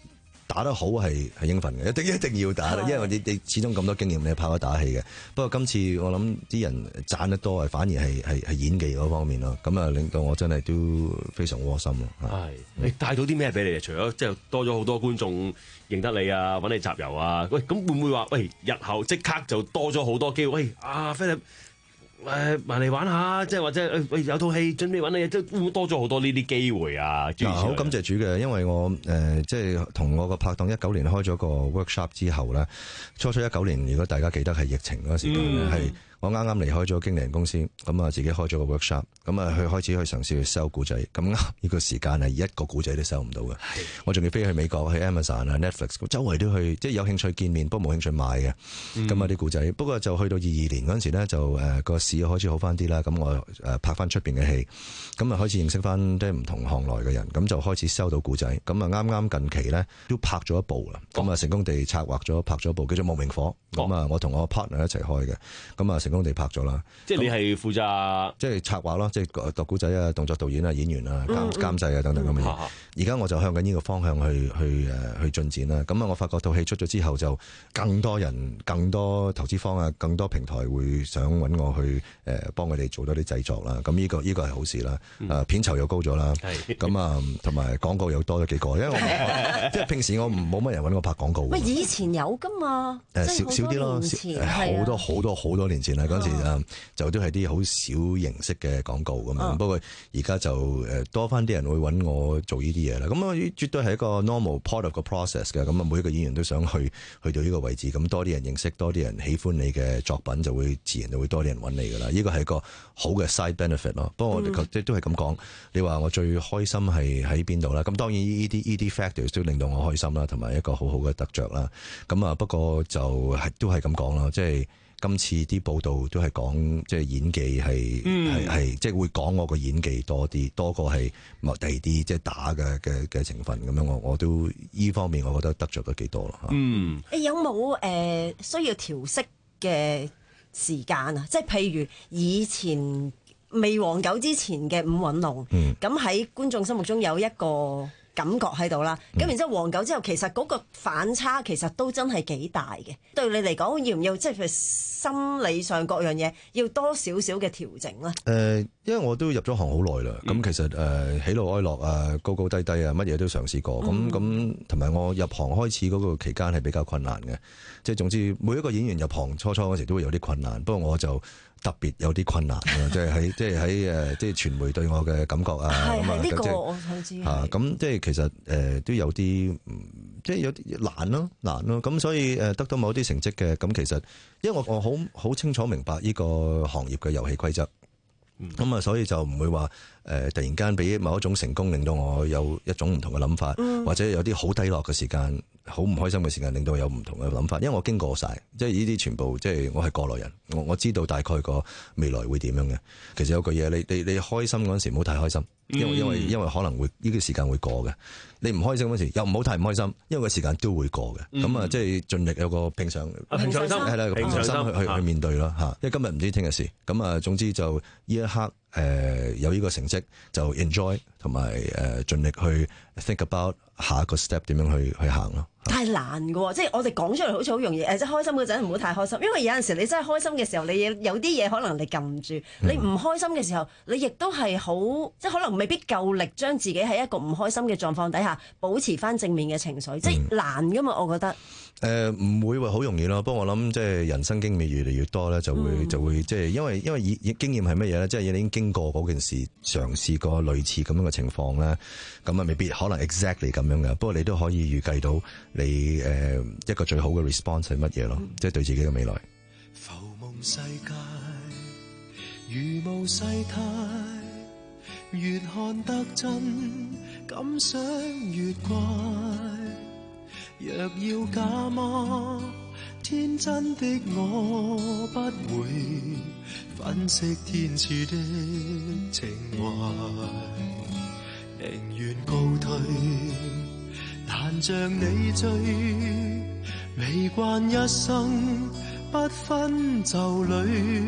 打得好係係應份嘅，一定一定要打，因為你你始終咁多經驗，你跑咗打戲嘅。不過今次我諗啲人讚得多，係反而係係係演技嗰方面咯。咁啊，令到我真係都非常窩心咯。 係你帶到啲咩俾你？除咗即係多咗好多觀眾認得你啊，揾你集郵啊，喂，咁會唔會話喂日後即刻就多咗好多機會？喂，阿 Philip 誒埋嚟玩下，即係或者誒有套戲準備揾你，即係會唔會多咗好多呢啲機會啊？ 嗱，好感謝主嘅，因為我誒、呃、即係同我個拍檔一九年開咗個 workshop 之後咧，初初一九年如果大家記得係疫情嗰個時間咧，係、嗯、我啱啱離開咗經理人公司，咁啊自己開咗個 workshop，咁啊去開始去嘗試去 sell 故仔，咁啱呢個時間係一個故仔都 sell 唔到嘅，我仲要飛去美國，去 Amazon 啊 Netflix， 周圍都去，即係有興趣見面，不過冇興趣買嘅，咁啊啲故仔。不過就去到二二年嗰陣時咧，就誒個、呃、市開始好翻啲啦，咁我誒拍翻出邊嘅戲，咁啊開始認識翻啲唔同行內嘅人，咁就開始 sell 到故仔，咁啊啱啱近期咧都拍咗一部啦，咁啊成功地策劃咗拍咗一部叫做《無名火》，咁啊我同我 partner 一齊開嘅，咁啊成功地拍咗啦。 即係你係負責即係策劃咯，即係讀故仔啊、動作導演啊、演員啊、監監製啊等等咁嘅嘢。而家我就向緊呢個方向去去誒去進展啦。咁啊，我發覺套戲出咗之後，就更多人、更多投資方啊、更多平台會想揾我去誒幫佢哋做多啲製作啦。咁呢個呢個係好事啦。誒片酬又高咗啦。咁啊，同埋廣告又多咗幾個，因為我即係平時我唔冇乜人揾我拍廣告。 喂，以前有㗎嘛？ 誒少少啲咯，好多好多好多年前啦，嗰陣時誒就都係啲好小形式嘅廣告咁樣。不過而家就誒多翻啲人會揾我做呢啲嘢啦。咁啊，絕對係一個 normal part of 個 process 嘅。咁啊，每一個演員都想去去到呢個位置，咁多啲人認識，多啲人喜歡你嘅作品，就會自然就會多啲人揾你噶啦。呢個係個好嘅 side benefit 咯。不過我哋即係都係咁講，你話我最開心係喺邊度啦？咁當然呢啲呢啲 factors 都令到我開心啦，同埋一個好好嘅得着啦。咁啊，不過就係都係咁講啦，即係。今次啲報道都係講即係演技係係係即係會講我個演技多啲，多過係某第二啲即係打嘅嘅嘅成分咁樣。我我都依方面我覺得得着得幾多咯嚇。嗯， 誒有冇誒、呃、需要調息嘅時間啊？即係譬如以前未黃九之前嘅伍允龍，咁喺、嗯、觀眾心目中有一個感覺喺度啦，咁、嗯、然之後黃九之後，其實嗰個反差其實都真係幾大嘅。對你嚟講，要唔要即係譬如心理上各樣嘢要多少少嘅調整咧？誒、 呃，因為我都入咗行好耐啦，咁、嗯、其實誒、呃、喜怒哀樂啊、高高低低啊，乜嘢都嘗試過。咁咁同埋我入行開始嗰個期間係比較困難嘅，即係總之每一個演員入行初初嗰時都會有啲困難，不過我就特別有啲困難啊，即係喺即係喺誒即係傳媒對我嘅感覺啊，咁啊， 呢個我想知嚇，咁即係其實誒、呃、都有啲即係有啲難咯，難咯，咁所以誒得到某啲成績嘅，咁其實因為我我好好清楚明白呢個行業嘅遊戲規則，咁啊、嗯，所以就唔會話誒、呃、突然間俾某一種成功令到我有一種唔同嘅諗法，嗯、或者有啲好低落嘅時間。好唔開心嘅時間，令到我有唔同嘅諗法，因為我經過晒，即係呢啲全部，即係我係過來人，我我知道大概個未來會點樣嘅。其實有句嘢，你你你開心嗰陣時唔好太開心，因為因為因為可能會呢個時間會過嘅。你唔開心嗰時又唔好太唔開心，因為個時間都會過嘅。咁啊、嗯，即係盡力有個平常平常心係啦， 平常心去去去面對啦嚇。因為今日唔知聽日事，咁啊，總之就呢一刻誒、呃、有呢個成績就 enjoy 同埋誒盡力去 think about 下一個 step 點樣去去行咯。 太難嘅喎，即係我哋講出嚟好似好容易，誒即係開心嗰陣唔好太開心，因為有陣時你真係開心嘅時候，你有啲嘢可能你撳唔住；嗯、你唔開心嘅時候，你亦都係好，即係可能未必夠力將自己喺一個唔開心嘅狀況底下保持翻正面嘅情緒，即係難㗎嘛，我覺得。 誒唔、呃、會話好容易咯，不過我諗即係人生經驗越嚟越多咧，就會、嗯、就會即係因為因為以經驗係乜嘢咧？即係你已經經過嗰件事，嘗試過類似咁樣嘅情況咧，咁啊未必可能 exactly 咁樣嘅，不過你都可以預計到你誒、呃、一個最好嘅 response 係乜嘢咯，嗯、即係對自己嘅未來。 浮夢世界如無世態，越看得真，感想越怪。若要假嗎？天真的我不會粉飾天賜的情懷，寧願告退，但像你醉，未慣一生不分就侶，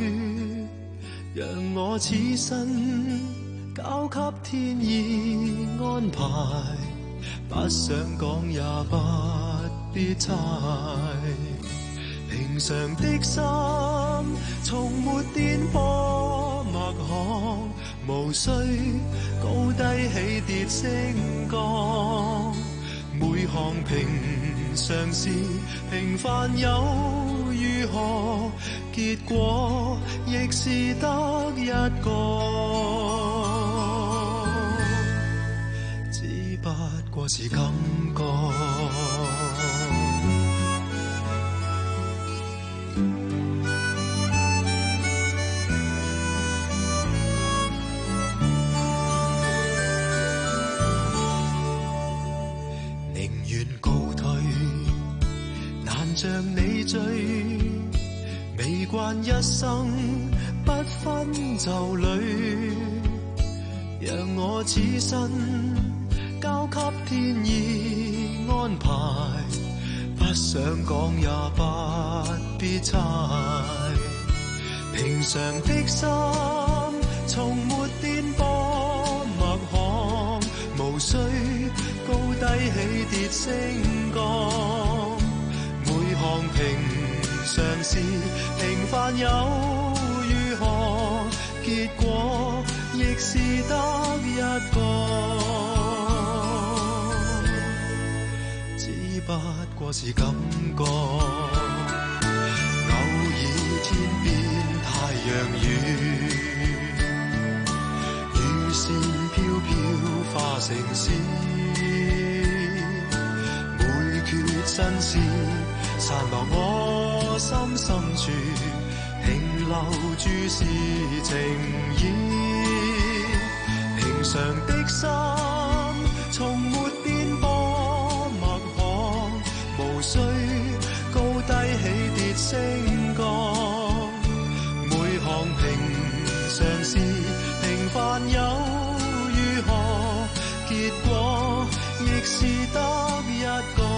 讓我此生交給天意安排，不想講也不別柴。平常的心從沒顛簸脈項，無需高低起跌升降。每項平常事平凡又如何？結果亦是得一個，只不過是感覺。寧願告退，難像你追。未慣一生不分就侶，讓我此生交給天意安排。不想講也不必猜，平常的心從沒顛簸脈項，無需高低起跌升降。每項平常事平凡又如何？結果亦是得一個，只不過是感覺。偶爾天邊太陽雨，雨線飄飄化成詩，每決心事散落我心深處，停留住是情意。平常的心從沒顛簸脈項，無需高低起跌升降。每項平常事平凡又如何？結果亦是得一個，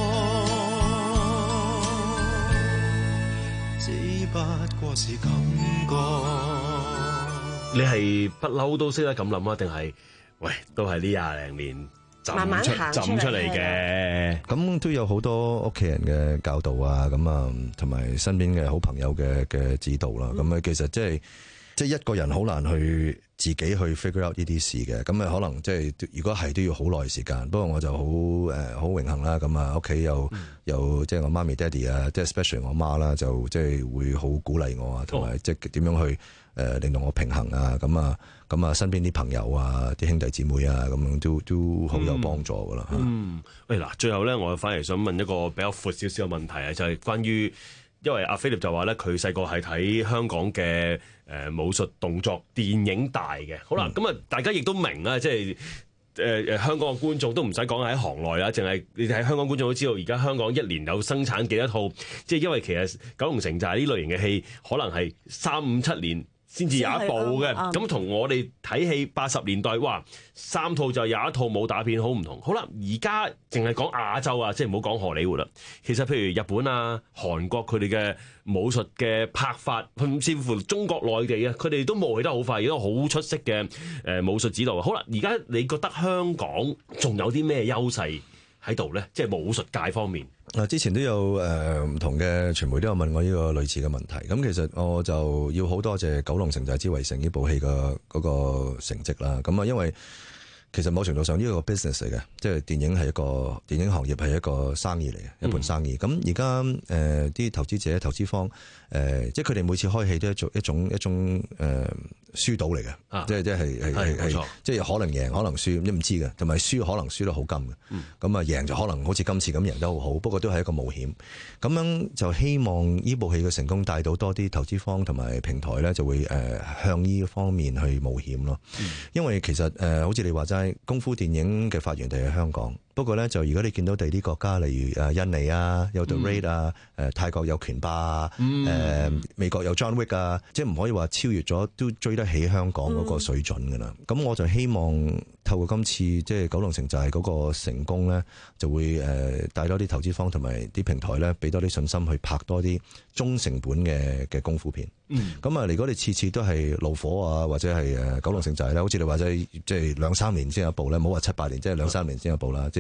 只不過是感覺。 你係不嬲都識得咁諗啊？定係喂都係呢廿零年浸慢慢出行出嚟浸出嚟嘅？ 咁都有好多屋企人嘅教導啊，咁啊，同埋身邊嘅好朋友嘅嘅指導啦。咁啊，其實即係即係一個人好難去自己去 figure out 呢啲事嘅。咁啊，可能即係如果係都要好耐時間。不過我就好誒好榮幸啦。咁啊，屋企有有即係我媽咪、爹哋啊，即係 especially 我媽啦，就即係會好鼓勵我啊，同埋即係點樣去誒令到我平衡啊。咁啊，咁啊，身邊啲朋友啊、啲兄弟姊妹啊，咁樣都都好有幫助噶啦。 嗯，喂嗱，最後咧，我反而想問一個比較闊少少嘅問題啊，就係、是、關於，因為阿菲力就話咧，佢細個係睇香港嘅誒武術動作電影大嘅。好啦，咁啊、嗯，大家亦都明啦，即係誒誒香港嘅觀眾都唔使講喺行內啦，淨係你睇香港觀眾都知道，而家香港一年有生產幾多套，即係因為其實九龍城就係呢類型嘅戲，可能係三五七年先至有一部嘅，咁同我哋睇戲八十年代，哇，三套就有一套武打片，好唔同。好啦，而家淨係講亞洲啊，即係唔好講荷里活啦。其實譬如日本啊、韓國佢哋嘅武術嘅拍法，甚至乎中國內地啊，佢哋都冒起得好快，亦都好出色嘅誒武術指導。好啦，而家你覺得香港仲有啲咩優勢喺度咧？即係武術界方面。 嗱，之前都有誒唔同嘅傳媒都有問我呢個類似嘅問題。咁其實我就要好多謝《九龍城寨之圍城》呢部戲嘅嗰個成績啦。咁啊，因為其實某程度上呢個 business 嚟嘅，即係電影係一個電影行業係一個生意嚟嘅，一盤生意。咁而家誒啲投資者、投資方誒、呃，即係佢哋每次開戲都係一種一種一種誒、呃、輸賭嚟嘅、啊，即係即係係係係即係可能贏可能輸，你唔知嘅，同埋輸可能輸得好金嘅。咁、嗯、啊贏就可能好似今次咁贏得好好，不過都係一個冒險。咁樣就希望呢部戲嘅成功帶到多啲投資方同埋平台咧，就會誒、呃、向呢方面去冒險咯、嗯。因為其實誒、呃、好似你話齋。功夫電影嘅發源地喺香港，不過咧就如果你見到第啲國家，例如誒印尼啊，有 The Raid 啊，誒、嗯、泰國有拳霸啊，誒、嗯呃、美國有 John Wick 啊，即係唔可以話超越咗，都追得起香港嗰個水準噶啦。咁、嗯、我就希望透過今次即係九龍城寨嗰個成功咧，就會誒帶多啲投資方同埋啲平台咧，俾多啲信心去拍多啲中成本嘅嘅功夫片。嗯，咁啊，如果你次次都係怒火啊，或者係誒九龍城寨咧，好似你話齋即係兩三年先有一部咧，唔好話七八年，即係兩三年先有一部啦。即係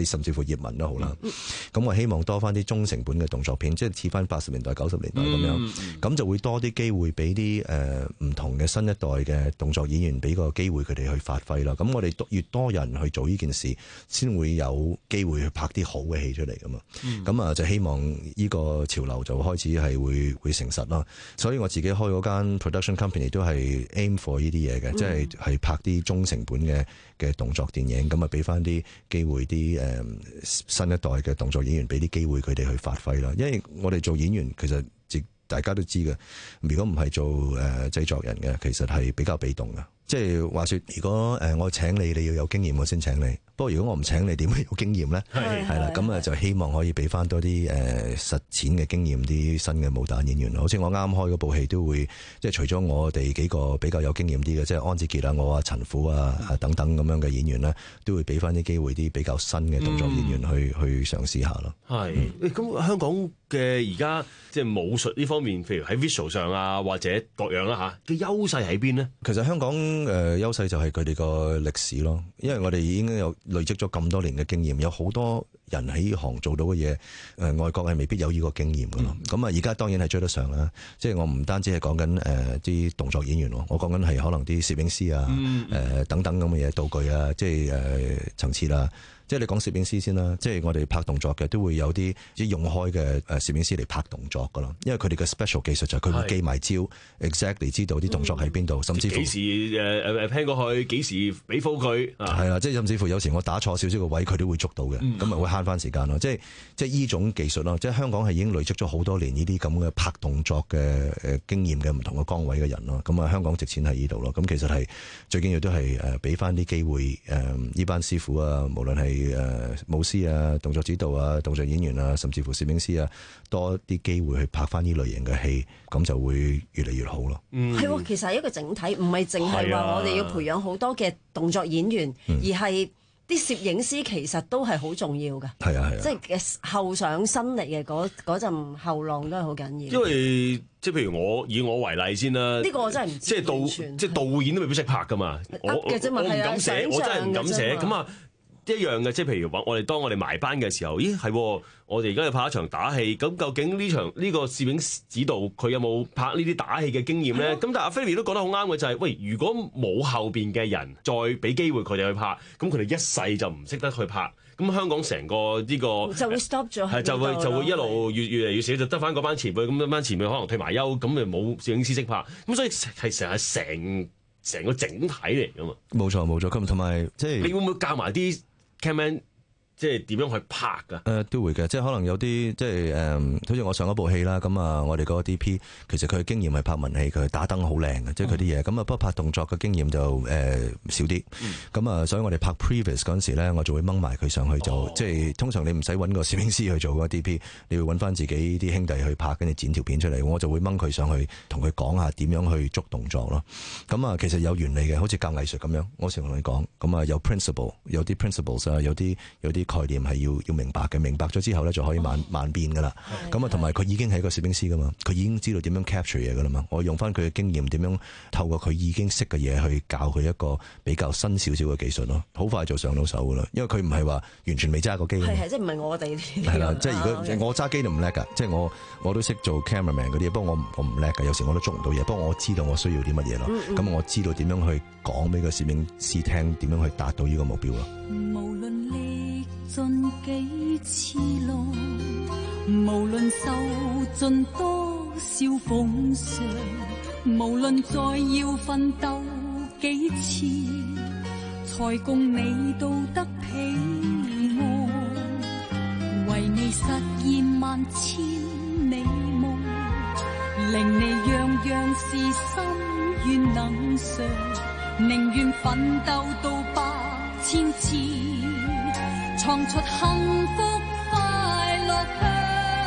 甚至乎葉問都好啦。咁、嗯、我希望多翻啲中成本嘅動作片，即係似翻八十年代九十年代咁樣，咁、嗯嗯、就會多啲機會俾啲誒唔同嘅新一代嘅動作演員俾個機會佢哋去發揮啦。咁我哋越多人去做呢件事，先會有機會去拍啲好嘅戲出嚟噶嘛。咁啊、嗯、就希望呢個潮流就開始係會會成實啦。所以我自己開嗰間 production company 都係 aim for 呢啲嘢嘅，即係係拍啲中成本嘅嘅動作電影，咁啊俾翻啲機會啲誒、呃、新一代嘅動作演員俾啲機會佢哋去發揮啦。因為我哋做演員其實大家都知嘅，如果唔係做誒、呃、製作人嘅，其實係比較被動嘅。即係話說，如果誒、呃、我請你，你要有經驗，我先請你。不過如果我唔請你，點會有經驗咧？係係啦，咁啊就希望可以俾翻多啲誒、呃、實踐嘅經驗，啲新嘅武打演員咯。好似我啱開嗰部戲都會，即係除咗我哋幾個比較有經驗啲嘅，即係安志傑啊、我啊、陳虎啊、啊等等咁樣嘅演員咧，都會俾翻啲機會啲比較新嘅動作演員去、嗯、去嘗試下咯。係， 咁、嗯、香港嘅而家即係武術呢方面，譬如喺 visual 上啊，或者各樣啦嚇嘅優勢喺邊呢？ 其實香港誒、呃、優勢就係佢哋個歷史咯，因為我哋已經有累積咗咁多年嘅經驗，有好多人喺呢行做到嘅嘢，誒、呃、外國係未必有呢個經驗噶咯。咁啊、嗯，而家當然係追得上啦。即係我唔單止係講緊誒啲動作演員喎，我講緊係可能啲攝影師啊，誒、嗯呃、等等咁嘅嘢，道具啊，即係誒、呃、層次啦。即係你講攝影師先啦，即係我哋拍動作嘅都會有啲即係用開嘅誒攝影師嚟拍動作噶啦，因為佢哋嘅 special 技術就係佢會記埋招是，exactly 知道啲動作喺邊度，嗯、甚至乎幾時誒誒 pan 過去，幾時俾 fall 佢， 係啦，即係甚至乎有時我打錯少少個位，佢都會捉到嘅，咁咪、嗯、會慳翻時間咯。即係即係依種技術咯，即係香港係已經累積咗好多年呢啲咁嘅拍動作嘅誒經驗嘅唔同嘅崗位嘅人咯。咁啊，香港值錢喺呢度咯。咁其實係最緊要都係誒俾翻啲機會誒呢班師傅啊，無論係誒、呃、武師啊、動作指導啊、動作演員啊，甚至乎攝影師啊，多啲機會去拍翻呢類型嘅戲，咁就會越嚟越好咯。 嗯，係喎，其實係一個整體，唔係淨係話我哋要培養好多嘅動作演員，嗯、而係啲攝影師其實都係好重要㗎。係啊係啊，即係後上身嚟嘅嗰嗰陣後浪都係好緊要。 因為即係譬如我以我為例先啦， 呢個我真係唔知， 即係導即係導演都未必識拍㗎嘛。我我我唔敢寫，我真係唔敢寫咁啊。一樣嘅，即係譬如話，我哋當我哋埋班嘅時候，咦係，我哋而家要拍一場打戲，咁究竟呢場呢、呢個攝影指導佢有冇拍呢啲打戲嘅經驗咧？咁、嗯、但係阿菲利都講得好啱嘅，就係、是、喂，如果冇後邊嘅人再俾機會佢哋去拍，咁佢哋一世就唔識得去拍，咁香港成個呢、呢個就會 stop 咗，係就會就會一路越越嚟越少，就得翻嗰班前輩，咁嗰班前輩可能退埋休，咁咪冇攝影師識拍，咁所以係成日成成個整體嚟噶嘛。 冇錯冇錯，咁同埋即係你會唔會教埋啲cameraman 即係點樣去拍㗎？誒、 呃、都會嘅，即係可能有啲即係誒、嗯，好似我上一部戲啦，咁啊，我哋嗰個 D P 其實佢嘅經驗係拍文戲，佢打燈好靚嘅，即係佢啲嘢。咁啊，不過拍動作嘅經驗就誒、呃、少啲。咁啊、嗯，所以我哋拍 previous 嗰陣時咧，我就會掹埋佢上去做。哦、即係通常你唔使揾個攝影師去做嗰個 D P，你會揾翻自己啲兄弟去拍，跟住剪條片出嚟。我就會掹佢上去，同佢講下點樣去捉動作咯。咁啊，其實有原理嘅，好似教藝術咁樣。我成日同你講，咁啊有 principle，有啲 principles 啊，有啲有啲概念係要要明白嘅，明白咗之後咧就可以萬萬變噶啦。咁啊，同埋佢已經係一個攝影師噶嘛，佢已經知道點樣 capture 嘢噶啦嘛。我用翻佢嘅經驗，點樣透過佢已經識嘅嘢去教佢一個比較新少少嘅技術咯，好快就上到手噶啦。因為佢唔係話完全未揸過機， 係係即係唔係我哋係啦，即係如果我揸機就唔叻噶，即係我我都識做 cameraman 嗰啲，不過我我唔叻噶，有時我都捉唔到嘢。不過我知道我需要啲乜嘢咯，咁、嗯嗯、我知道點樣去講俾個攝影師聽，點樣去達到呢個目標咯。 無論歷盡幾次浪，無論受盡多少風霜，無論再要奮鬥幾次，才共你到得平安。為你實現萬千美夢，令你樣樣事心願能償，寧願奮鬥到百千次，創出幸福快樂香。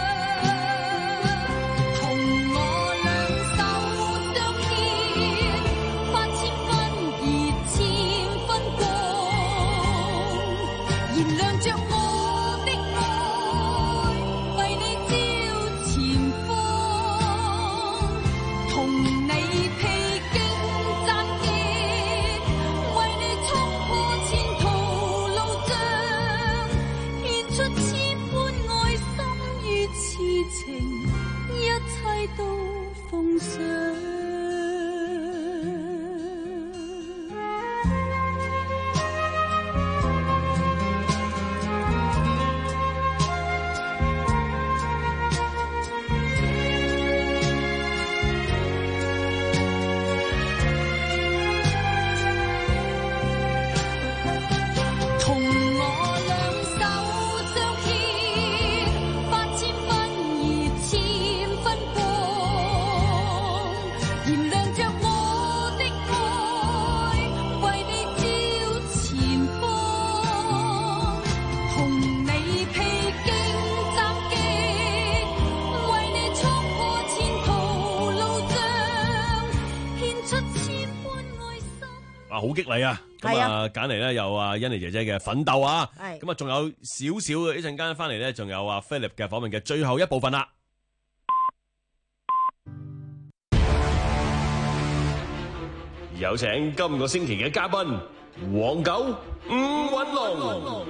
同我兩手相牽，發千分熱，千分光，燃亮着我的愛，為你照前方。同你披荊斬棘，為你衝破前途路障， 好激勵啊！咁係啊，揀嚟咧有啊欣妮姐姐嘅奮鬥啊， 係咁啊，仲有少少嘅一陣間翻嚟咧，仲有啊 Philip 嘅訪問嘅最後一部分啦。有請今個星期嘅嘉賓黃九吳允龍。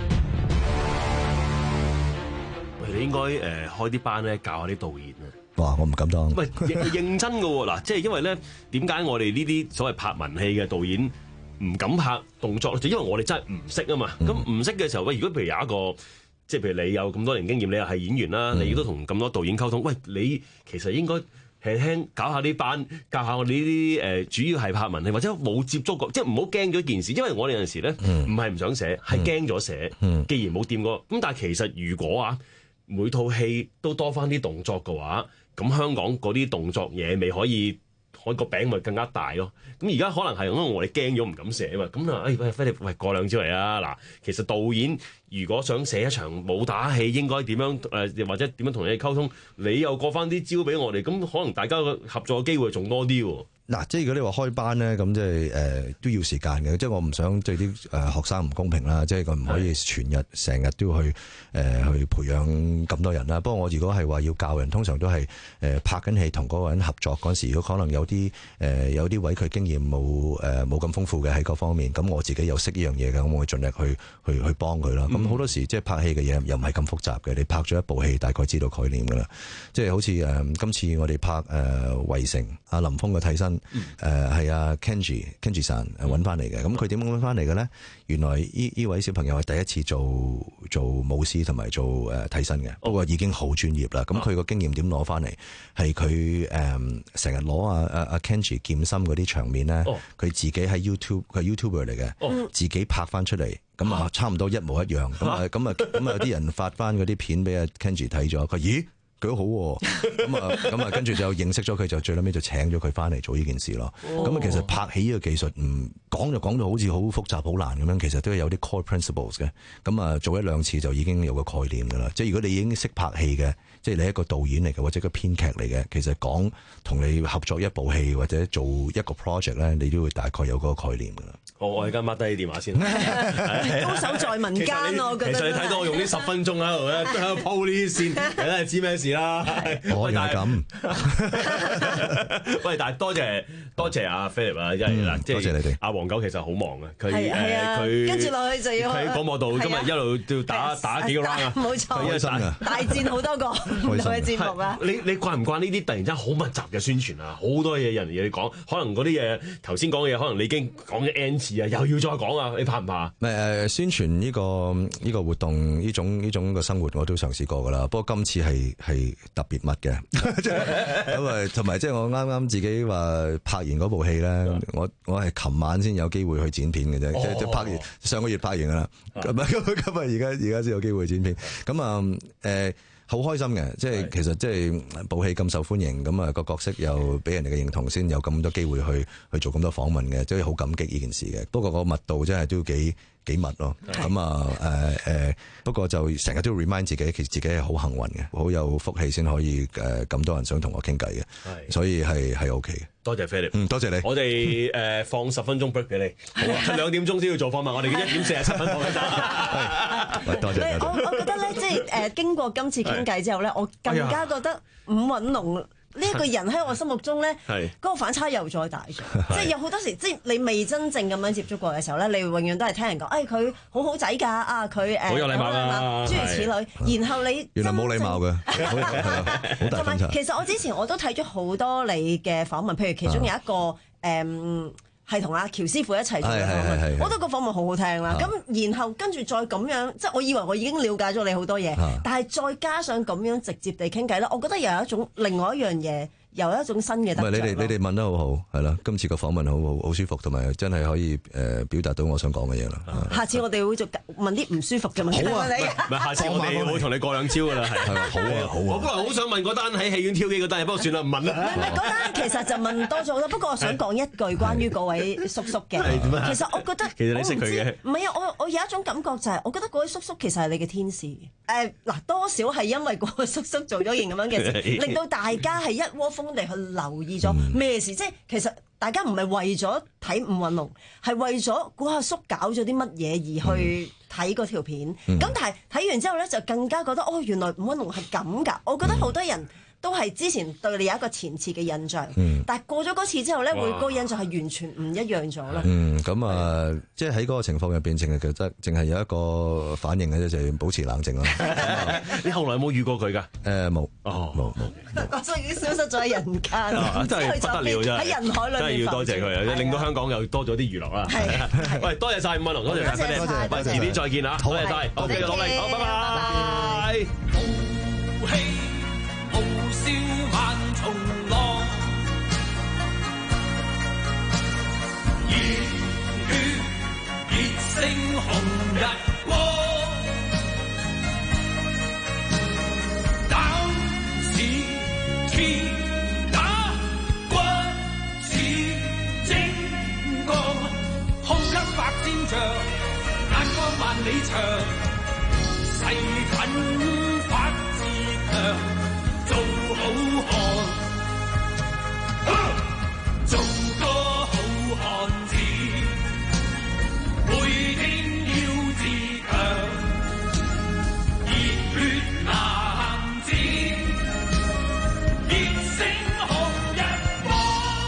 喂，你應該誒、呃、開啲班咧，教下啲導演啊！ 哇！我唔敢當。 喂，認認真嘅喎，嗱，即係因為咧，點解我哋呢啲所謂拍文戲嘅導演唔敢拍動作？就因為我哋真係唔識啊嘛。咁唔識嘅時候，喂，如果譬如有一個，即係譬如你有咁多年經驗，你又係演員啦， 嗯、 你亦都同咁多導演溝通，喂，你其實應該輕輕搞下啲班，教下我哋呢啲誒，主要係拍文戲或者冇接觸過，即係唔好驚咗件事，因為我哋有陣時咧，唔係唔想寫，係驚咗寫。 嗯、 既然冇掂過，咁但係其實如果啊，每套戲都多翻啲動作嘅話，咁香港嗰啲動作嘢咪可以開個餅咪更加大咯。咁而家可能係因為我哋驚咗唔敢寫啊嘛。咁啊，誒喂，Philip，喂，過兩招嚟啊！嗱，其實導演如果想寫一場武打戲，應該點樣誒、呃，或者點樣同你哋溝通？你又過翻啲招俾我哋，咁可能大家嘅合作嘅機會仲多啲喎。 嗱，即係如果你話開班咧，咁即係誒都要時間嘅，即係我唔想對啲誒學生唔公平啦，即係佢唔可以全日成日都要去誒、呃、去培養咁多人啦。不過我如果係話要教人，通常都係誒、呃、拍緊戲同嗰個人合作嗰陣時，如果可能有啲誒、呃、有啲位佢經驗冇誒冇咁豐富嘅喺各方面，咁我自己又識呢樣嘢嘅，咁我會盡力去去去幫佢啦。咁好、嗯、多時即係拍戲嘅嘢又唔係咁複雜嘅，你拍咗一部戲大概知道概念㗎啦。即係好似誒、呃、今次我哋拍誒、呃、圍城阿林峰嘅替身。誒係阿 Kenji Kenji san 揾翻嚟嘅，咁佢點揾翻嚟嘅咧？原來呢呢位小朋友係第一次做做武師同埋做誒替身嘅，不過已經好專業啦。咁佢個經驗點攞翻嚟？係佢誒成日攞阿阿阿 Kenji 劍心嗰啲場面咧，佢、哦、自己喺 YouTube 佢係 YouTuber 嚟嘅，哦、自己拍翻出嚟，咁啊差唔多一模一樣。咁啊咁啊咁啊有啲人發翻嗰啲片俾阿 Kenji 睇咗，佢咦？佢好好喎，咁啊咁啊，跟住就認識咗佢，就最撚尾就請咗佢翻嚟做呢件事咯。咁啊、哦，其實拍戲呢個技術唔講就講到好似好複雜好難咁樣，其實都有啲 core principles 嘅。咁啊，做一兩次就已經有個概念噶啦。即係如果你已經識拍戲嘅，即係你係一個導演嚟嘅，或者個編劇嚟嘅，其實講同你合作一部戲或者做一個 project 咧，你都會大概有嗰個概念噶啦。 好，我而家 mark 低電話先。 高手在民間啊！我覺得。 其實你睇到我用呢十分鐘喺度咧，喺度鋪呢啲線，你都係知咩事啦。 我係咁。 喂，但係多謝多謝阿 Philip 啊，因為嗱，即多謝你哋。 阿黃九其實好忙啊，佢係啊， 佢跟住落去就要喺廣播道，今日一路都要打打幾個 round 啊， 冇錯，大戰好多個唔同嘅節目啊。 你你慣唔慣呢啲突然之間好密集嘅宣傳啊？好多嘢人哋要講，可能嗰啲嘢頭先講嘅嘢，可能你已經講咗 N 次啊，又要再講啊，你怕唔怕？ 唔係誒，宣傳呢個呢個活動呢種呢種嘅生活我都嘗試過㗎啦，不過今次係係特別密嘅，咁啊同埋即係我啱啱自己話拍完嗰部戲咧，我我係琴晚先有機會去剪片嘅啫，即係、哦、拍完上個月拍完㗎啦，咁啊今日而家而家先有機會剪片，咁啊誒。好開心嘅，即係其實即係部戲咁受歡迎，咁啊個角色又俾人哋嘅認同，先有咁多機會去去做咁多訪問嘅，即係好感激呢件事嘅。不過個密度真係都幾幾密咯。咁啊誒誒，不過就成日都要 remind 自己，其實自己係好幸運嘅，好有福氣先可以誒咁多人想同我傾偈嘅。係，所以係係 OK 嘅。 多謝 Philip， 嗯，多謝你。 我哋誒放十分鐘 break 俾你，好啊，兩點鐘先要做訪問，我哋嘅一點四十七分放緊喂，多謝。 我我覺得咧，即係誒經過今次傾偈之後咧，我更加覺得伍允龍呢一個人喺我心目中咧，嗰個反差又再大咗。即係有好多時，即係你未真正咁樣接觸過嘅時候咧，你永遠都係聽人講，誒佢好好仔㗎，啊佢誒好有禮貌㗎， 諸如此類。然後你原來冇禮貌嘅，好大反差。 其實我之前我都睇咗好多你嘅訪問，譬如其中有一個誒。係同阿喬師傅一齊做嘅訪問，我覺得個訪問好好聽啦。咁、啊、然後跟住再咁樣，即係我以為我已經了解咗你好多嘢，啊、但係再加上咁樣直接地傾偈咧，我覺得又有一種另外一樣嘢。又一種新嘅得著。 唔係你哋，你哋問得好好，係啦。今次個訪問好好，好舒服，同埋真係可以誒表達到我想講嘅嘢啦。 下次我哋會做問啲唔舒服嘅問題。 好啊，唔係下次我哋會同你過兩招噶啦，係係好啊好啊。我本來好想問嗰單喺戲院挑機嗰單，不過算啦，唔問啦。 唔係嗰單其實就問多咗好多，不過我想講一句關於嗰位叔叔嘅。其實我覺得其實你識佢嘅。 唔係啊，我我有一種感覺就係，我覺得嗰位叔叔其實係你嘅天使。誒嗱，多少係因為嗰個叔叔做咗件咁樣嘅事，令到大家係一窩蜂地去留意咗咩事，即係其實大家唔係為咗睇伍允龍，係為咗估阿叔搞咗啲乜嘢而去睇嗰條片。咁、 嗯、 但係睇完之後咧，就更加覺得哦，原來伍允龍係咁㗎。我覺得好多人都係之前對你有一個前設嘅印象， 嗯、 但係過咗嗰次之後咧，會嗰個印象係完全唔一樣咗啦。 嗯，咁啊，即係喺嗰個情況入邊，淨係覺得淨係有一個反應嘅啫，就係、是、保持冷靜咯。 你後來有冇遇過佢㗎？ 誒冇， 哦冇冇。 我所以已經消失咗喺人間， 啊、真係不得了真係， 喺人海裏面。 真係要多謝佢啊，令到香港又多咗啲娛樂啦。係，喂，多謝晒伍允龍，多謝晒，多謝，喂，遲啲再見啊，多謝晒，好，繼續努力，好，拜拜。 豪氣傲笑萬重浪，熱血熱星紅日光，膽似鐵打，骨似精鋼，胸襟百千丈，眼光萬里長，誓奮發自強，做好漢，做個好漢子，每天要自強，熱血男子，熱星紅日光。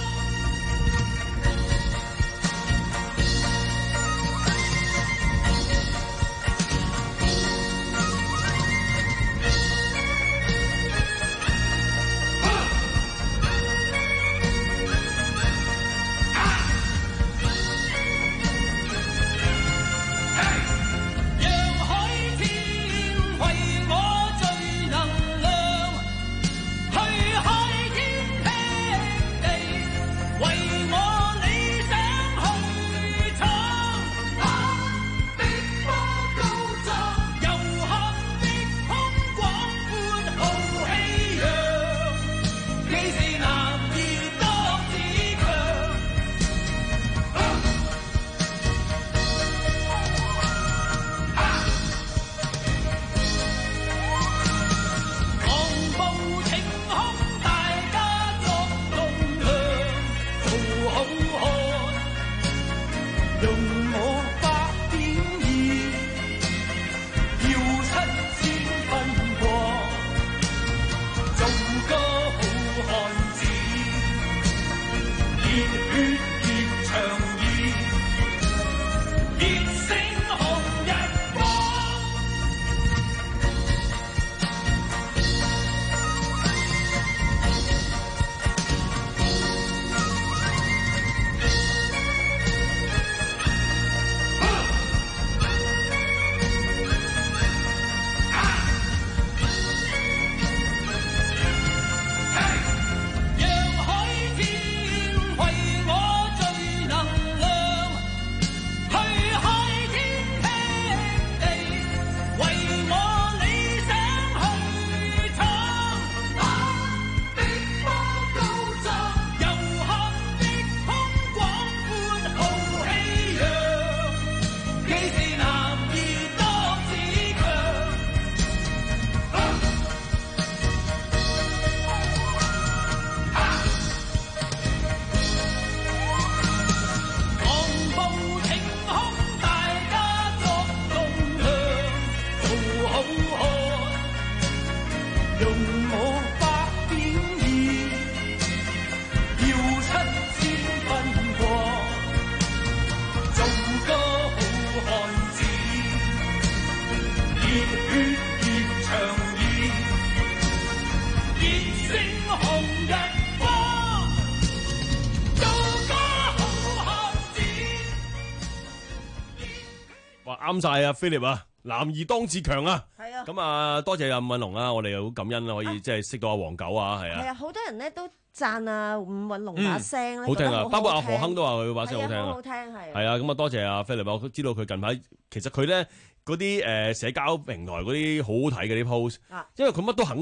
啱晒啊 Philip 啊，男兒當自強啊！ 係啊， 咁啊多謝阿伍允龍啊，我哋又好感恩啦，可以即係識到阿黃狗啊，係啊。 係啊，好多人咧都讚啊伍允龍把聲咧， 好聽啊！包括阿何亨亨都話佢把聲好聽啊， 好好聽係。 係啊，咁啊多謝阿 Philip，我知道佢近排其實佢咧嗰啲誒社交平台嗰啲好好睇嘅啲 post，因為佢乜都肯嘅。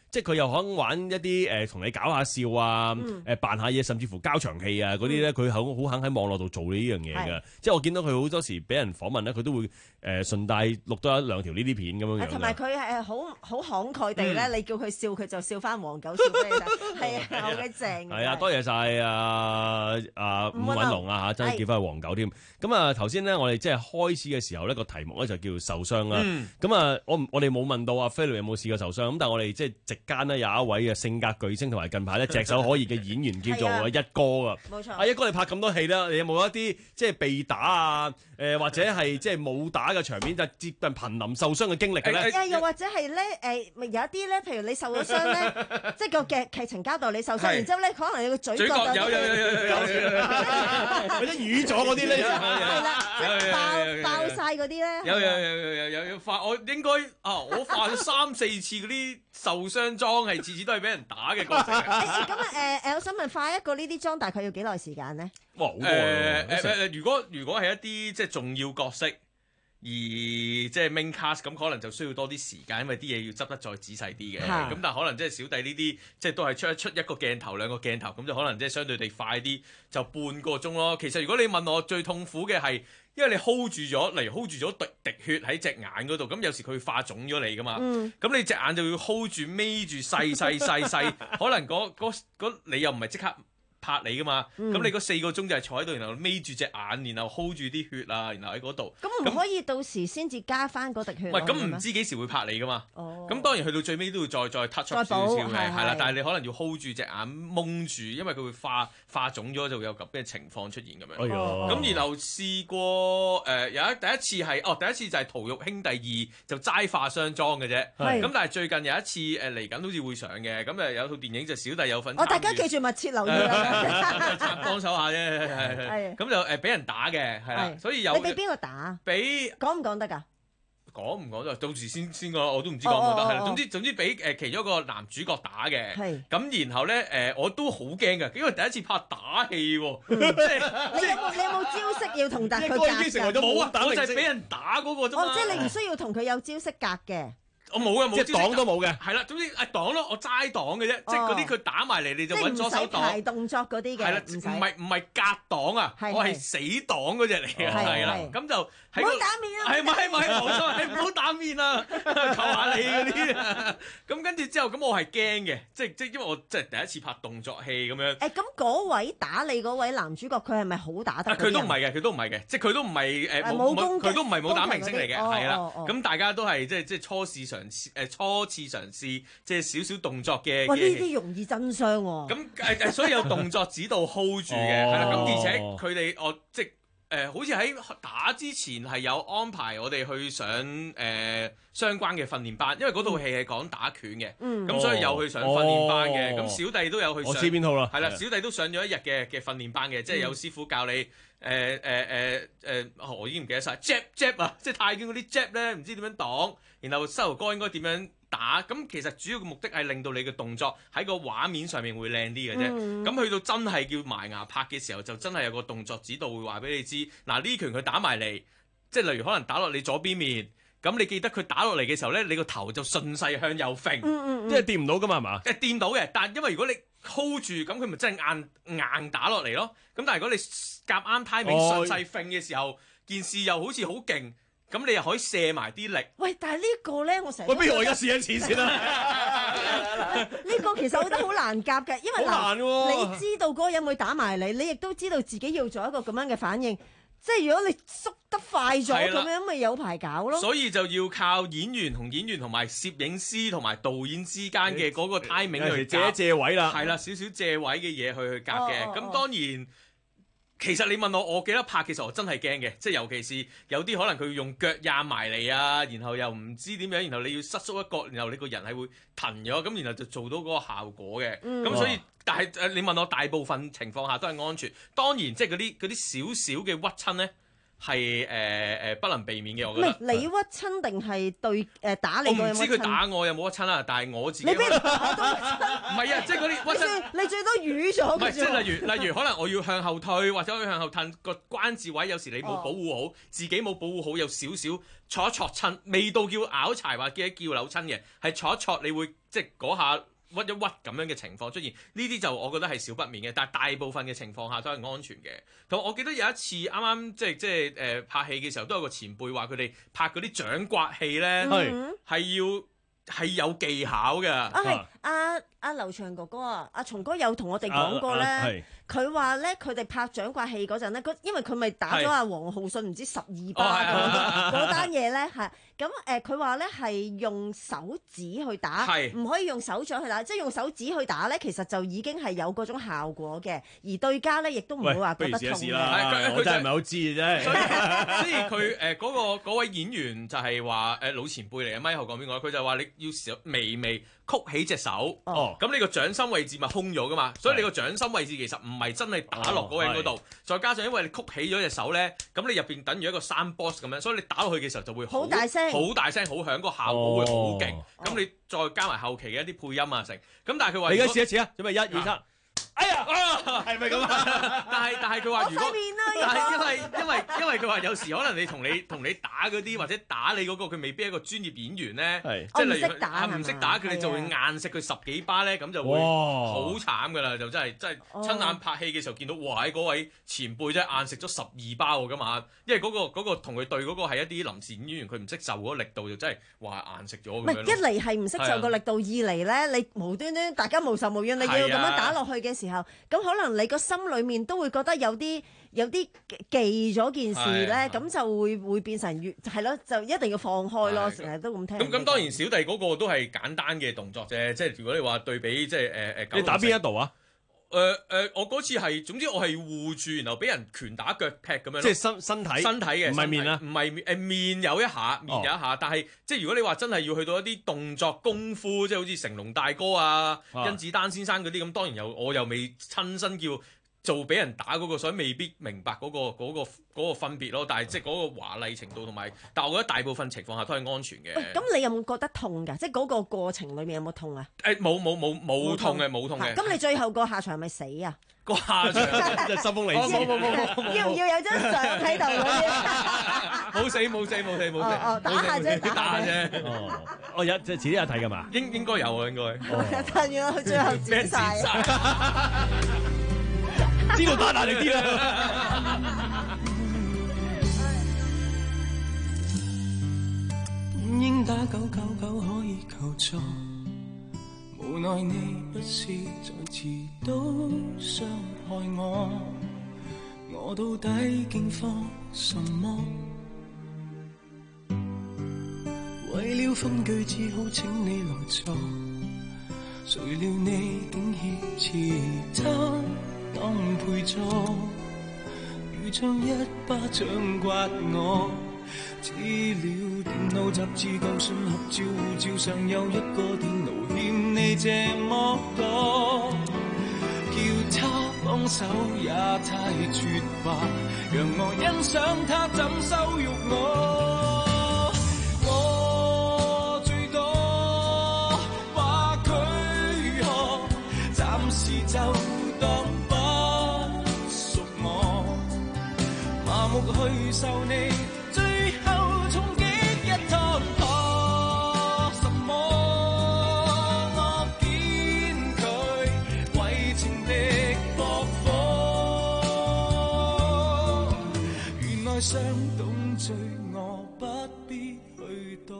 即係佢又肯玩一啲誒同你搞下笑啊， 嗯誒扮下嘢，甚至乎交場戲啊嗰啲咧，佢好好肯喺網絡度做呢樣嘢係嘅。即係我見到佢好多時俾人訪問咧，佢都會誒順帶錄多一兩條呢啲片咁樣樣同埋嘅。 佢係好好慷慨地咧， 嗯你叫佢笑佢就笑翻黃狗笑俾你睇，係啊，好鬼正。 係啊，多謝晒啊啊伍伍允龍允龍啊嚇，真係叫翻去黃狗添。咁啊頭先咧，我哋即係開始嘅時候呢個題目咧就叫受傷啦。 嗯咁啊，我唔我哋冇問到阿菲律有冇試過受傷，咁但係我哋即係席間呢，有一位嘅性格巨星同埋近排咧炙手可熱嘅演員叫做係啊一哥啊。 冇錯阿一哥你拍咁多戲啦，你有冇一啲即係被打啊？誒或者係即係武打嘅場面，就接近瀕臨受傷嘅經歷嘅咧？ 誒又或者係咧誒，咪有一啲咧，譬如你受咗傷咧，即係個劇劇情交代你受傷， 係然之後咧可能你個嘴角嘴角有有有有有有有或者瘀咗嗰啲咧， 係啦，爆爆晒嗰啲咧， 有有有有有有有發，我應該啊，我化咗三四次嗰啲受傷妝，係次次都係俾人打嘅角色嘅。 誒咁啊誒誒，我想問化一個呢啲妝大概要幾耐時間咧？ 哇，好誒誒誒，如果如果係一啲即係重要角色，而即係 main cast 咁，可能就需要多啲時間，因為啲嘢要執得再仔細啲嘅。 係咁但係可能即係小弟呢啲，即係都係出一出一個鏡頭兩個鏡頭，咁就可能即係相對地快啲，就半個鐘咯。其實如果你問我最痛苦嘅係，因為你 hold 住咗，例如 hold 住咗滴滴血喺隻眼嗰度，咁有時佢會化腫咗你噶嘛。 嗯咁你隻眼就要 hold 住眯住細細細細，可能嗰嗰嗰你又唔係即刻拍你噶嘛，咁、 嗯你嗰四個鐘就係坐喺度，然後眯住隻眼，然後 hold 住啲血啊，然後喺嗰度。 咁唔可以到時先至加翻嗰滴血喂， 落去咩。 咁唔知幾時會拍你噶嘛？ 哦咁當然去到最尾都要再再 touch 再 up 少補少嘅， 係係啦係。 但係你可能要 hold 住隻眼蒙住，因為佢會化化腫咗，就會有咁嘅情況出現咁樣。 哎呀咁然後試過誒、呃有一第一次係哦，第一次就係《逃獄兄弟二》就齋化雙妝嘅啫。 係咁但係最近有一次誒嚟緊好似會上嘅，咁誒有套電影就小弟有份參與。 哦，大家記住密切留意啦。 幫手下啫，係係係咁就誒俾人打嘅，係啦， 係所以有你俾邊個打？ 俾講唔講得㗎？ 講唔講就到時先先講，我都唔知講唔講得。係啦， 哦哦哦總之總之俾誒其中一個男主角打嘅， 係咁然後咧誒我都好驚嘅，因為第一次拍打戲喎，即係你有冇你有冇招式要同佢一夾哥已經成為咗㗎？ 冇啊， 打明星我就係俾人打嗰個啫嘛。 哦，即係你唔需要同佢有招式夾嘅。 我冇啊，冇即係擋都冇嘅。 係啦，總之誒擋咯，我齋擋嘅啫，即係嗰啲佢打埋嚟你就揾即係唔左手擋使排。動作嗰啲嘅， 係啦， 唔使唔係唔係格擋啊， 係係我係死擋嗰只嚟嘅， 係係啦係， 咁就喺唔好個打面啊！ 係咪係咪冇錯，係唔好打面啊，求下你嗰啲啊。咁跟住之後，咁我係驚嘅，即係即係因為我即係第一次拍動作戲咁樣。 誒咁嗰位打你嗰位男主角，佢係咪好打得啊！ 嗰啲人？ 佢都唔係嘅，佢都唔係嘅，即係佢都唔係誒誒冇攻擊佢都唔係武打明星嚟嘅， 攻擊嗰啲係啦哦哦。哦咁大家都係即係即係初試嘗試誒初次嘗試，即係少少動作嘅。 哇！呢嘅啲容易真傷喎。 咁誒誒，所以有動作指導 hold 住嘅，係啦、咁而且佢哋我即係誒、呃，好似喺打之前係有安排我哋去上誒、呃、相關嘅訓練班，因為嗰套戲係講打拳嘅，咁、 嗯所以有去上訓練班嘅。咁、 哦小弟都有去上， 我知邊套啦係啦， 係小弟都上咗一日嘅嘅訓練班嘅，即係有師傅教你誒誒誒誒，我已經唔記得晒 jab jab 啊，即係泰拳嗰啲 jab 咧，唔知點樣擋，然後膝頭哥應該點樣打，咁其實主要嘅目的係令到你嘅動作喺個畫面上面會靚啲嘅啫。咁、 嗯去到真係叫埋牙拍嘅時候，就真係有個動作指導會話俾你知，嗱呢拳佢打埋嚟，即係例如可能打落你左邊面，咁你記得佢打落嚟嘅時候咧，你個頭就順勢向右揈， 嗯嗯即係掂唔到噶嘛係嘛？ 誒掂到嘅，但係因為如果你 hold 住，咁佢咪真係硬硬打落嚟咯。咁但係如果你夾啱 timing 哦順勢揈嘅時候，件事又好似好勁，咁你又可以射埋啲力。 喂，但係呢個咧，我成日喂，不如我而家試一次先啦。 呢個其實我覺得好難夾嘅，因為嗱， 好難喎你知道嗰個人會打埋你，你亦都知道自己要做一個咁樣嘅反應。即係如果你縮得快咗係啦咁樣，咪有排搞咯。 所以就要靠演員同演員同埋攝影師同埋導演之間嘅嗰個 timing 去夾借一借位啦。 係啦，少少借位嘅嘢去去夾嘅。咁、 哦哦哦當然，其實你問我，我記得拍嘅時候我真係驚嘅，即係尤其是有啲可能佢用腳壓埋嚟啊，然後又唔知點樣，然後你要失縮一角，然後你個人係會騰咗，咁然後就做到嗰個效果嘅。咁、 嗯所以，但係誒，你問我大部分情況下都係安全。當然，即係嗰啲嗰啲少少嘅屈親咧。 係誒誒不能避免嘅，我覺得。 唔係你屈親定係對誒打你我個有冇屈親？ 唔知佢打我有冇屈親啦，但係我自己你俾人屈打到屈親？ 唔係啊，即係嗰啲屈親。 你最多瘀咗唔係， 嘅啫喎。 即係例如例如，可能我要向後退，或者我要向後褪個關節位，有時你冇保護好，自己冇保護好，有少少挫一挫親，未到叫拗柴或者叫扭親嘅，係挫一挫，你會即係嗰下。屈一屈咁樣嘅情況出現，呢啲就我覺得係少不免嘅，但係大部分嘅情況下都係安全嘅。咁我記得有一次啱啱即係即係誒拍戲嘅時候，都有個前輩話佢哋拍嗰啲掌摑戲咧，係、嗯、要係有技巧嘅。 啊係阿阿劉翔哥哥啊，阿松哥有同我哋講過咧，佢話咧佢哋拍掌摑戲嗰陣咧，因為佢咪打咗阿黃浩信唔知十二巴嗰嗰單嘢咧係。咁誒，佢話咧係用手指去打，唔可以用手掌去打，即係用手指去打咧，其實就已經係有嗰種效果嘅。而對家咧，亦都唔會話覺得痛嘅。 我真係唔係好知嘅啫。 所以佢誒嗰個嗰位演員就係話誒老前輩嚟嘅，咪後講邊個？佢就話你要少微微曲起隻手，咁你個掌心位置咪空咗噶嘛？所以你個掌心位置其實唔係真係打落嗰個人嗰度，再加上因為你曲起咗隻手咧，咁你入邊等於一個三 box 咁樣，所以你打落去嘅時候就會好大聲。好大聲好響，個效果會好勁。咁、哦、你再加埋後期嘅一啲配音啊，成咁。但係佢話：你而家試一次啊，準備一二三。哎呀，係咪咁啊？但係但係佢話如果，但係因為因為因為佢話有時可能你同你同你打嗰啲或者打你嗰、嗰個佢未必係一個專業演員咧，即係例如唔識打佢哋就會硬食佢十幾巴咧，咁就會好慘噶啦，就真係真係親眼拍戲嘅時候見到，哇！喺嗰位前輩真係硬食咗十二巴喎今晚，因為嗰、嗰個嗰個同佢對嗰個係一啲臨時演員，佢唔識受嗰個力度就真係哇硬食咗咁樣。唔係一嚟係唔識受個力度，二嚟咧你無端端大家無仇無怨，你要咁樣打落去嘅時候。咁可能你個心裏面都會覺得有啲有啲記咗件事咧，咁就會會變成越係咯，就一定要放開咯，成日都咁聽。咁咁當然小弟嗰個都係簡單嘅動作啫，即係如果你話對比即係誒誒，你打邊一度啊？誒誒、呃，我嗰次係總之我係護住，然後俾人拳打腳踢咁樣。即係身身體身體嘅，唔係面啦，唔係誒面有一下，面有一下，哦、但係即係如果你話真係要去到一啲動作功夫，即係好似成龍大哥啊、甄、啊、子丹先生嗰啲咁，當然又我又未親身叫做俾人打嗰、嗰個，所以未必明白嗰、嗰個嗰、嗰個嗰個分別咯。但係即係嗰個華麗程度同埋，但係我覺得大部分情況下都係安全嘅。咁你有冇覺得痛㗎？即係嗰個過程裡面有冇痛啊？誒冇冇冇冇痛嘅冇痛嘅。咁你最後個下場係咪死啊？個下場即係心風離事。冇冇冇冇。要唔要有張相喺度嗰啲？冇死冇死冇死冇死。哦打下啫打下啫。哦，我有即係遲啲有睇㗎嘛？應應該有啊應該。但原來佢最後剪曬。知道打大力啲啦。 本應打九九九可以求助，無奈你不是再次都傷害我，我到底竟慌什麼？為了分句只好請你來坐，誰料你竟挾持他當陪坐，如像一巴掌摑我。資料電腦雜誌舊信合照護照上有一個電腦欠你這麼多，叫他幫手也太絕吧，讓我欣賞他怎羞辱我。我最多話佢何，暫時就當不屬我，麻木去受你。傷懂罪惡不必去躲，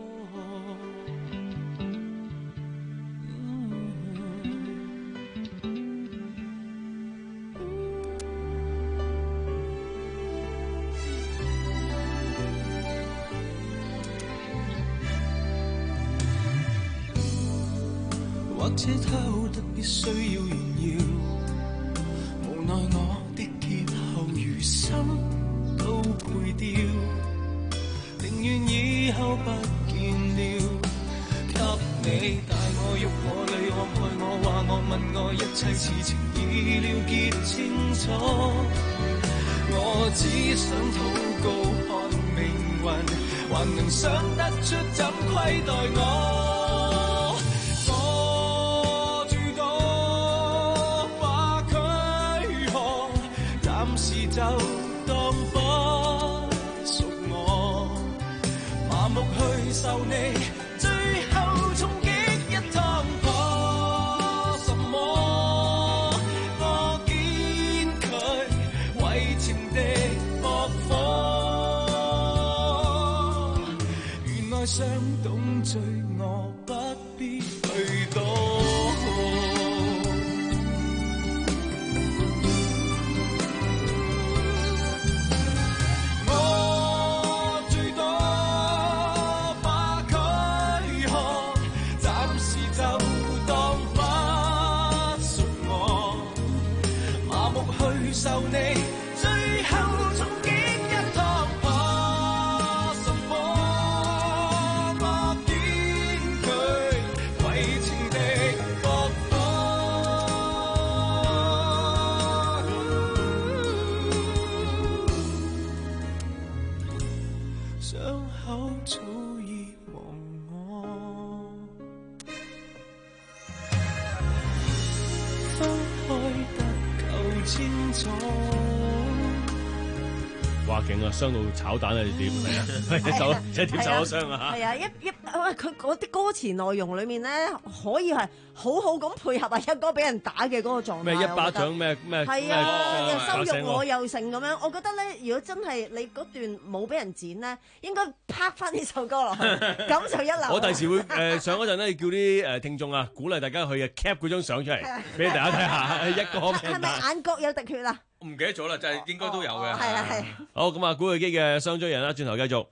或者他好得必須要炫耀，無奈我的劫後餘生都配掉，寧願以後不見了。給你帶我喐我淚我愛我話我問我一切事情已了結清楚， 我只想禱告看命運，還能想得出怎虧待我。我最多把軀殼，暫時就當不屬我，麻木去受你，最後衝擊一趟破什麼？我堅拒為情敵駁火，原來想懂罪惡不必去躲。受你最後衝擊一趟破什麼？我堅拒為情敵駁火，傷口早已忘我，分開得清楚。 哇勁啊！傷到炒蛋啊！點係啊？手即係點受咗傷啊？ 係啊！一一喂佢嗰啲歌詞內容裡面咧，可以係好好咁配合啊一哥俾人打嘅嗰個狀態。 咩一巴掌咩咩？ 係啊！又羞辱我又成咁樣，我覺得咧，如果真係你嗰段冇俾人剪咧，應該拍翻呢首歌落去，咁就一流。 我第時會誒上嗰陣咧，叫啲誒聽眾啊，鼓勵大家去 cap 嗰張相出嚟，俾大家睇下一哥。 係咪眼角有滴血啊？ 我唔記得咗啦，就係應該都有嘅。 係啊係。 好咁啊，古巨基嘅雙追人啦，轉頭繼續。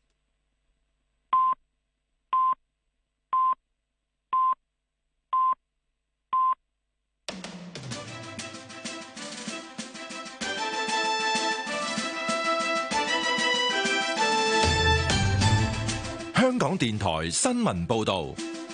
香港電台新聞報導。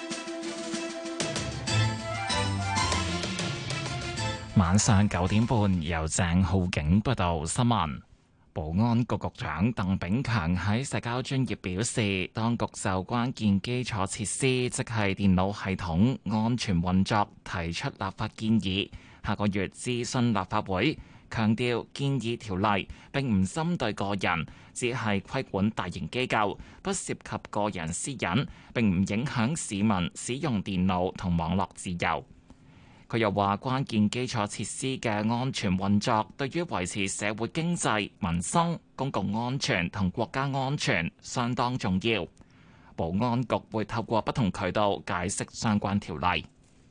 晚上九點半，由鄭浩景報道新聞。保安局局長鄧炳強喺社交專頁表示，當局就關鍵基礎設施，即係電腦系統安全運作，提出立法建議，下個月諮詢立法會。強調建議條例並唔針對個人，只係規管大型機構，不涉及個人私隱，並唔影響市民使用電腦同網絡自由。佢又話，關鍵基礎設施嘅安全運作對於維持社會經濟、民生、公共安全同國家安全相當重要。保安局會透過不同渠道解釋相關條例。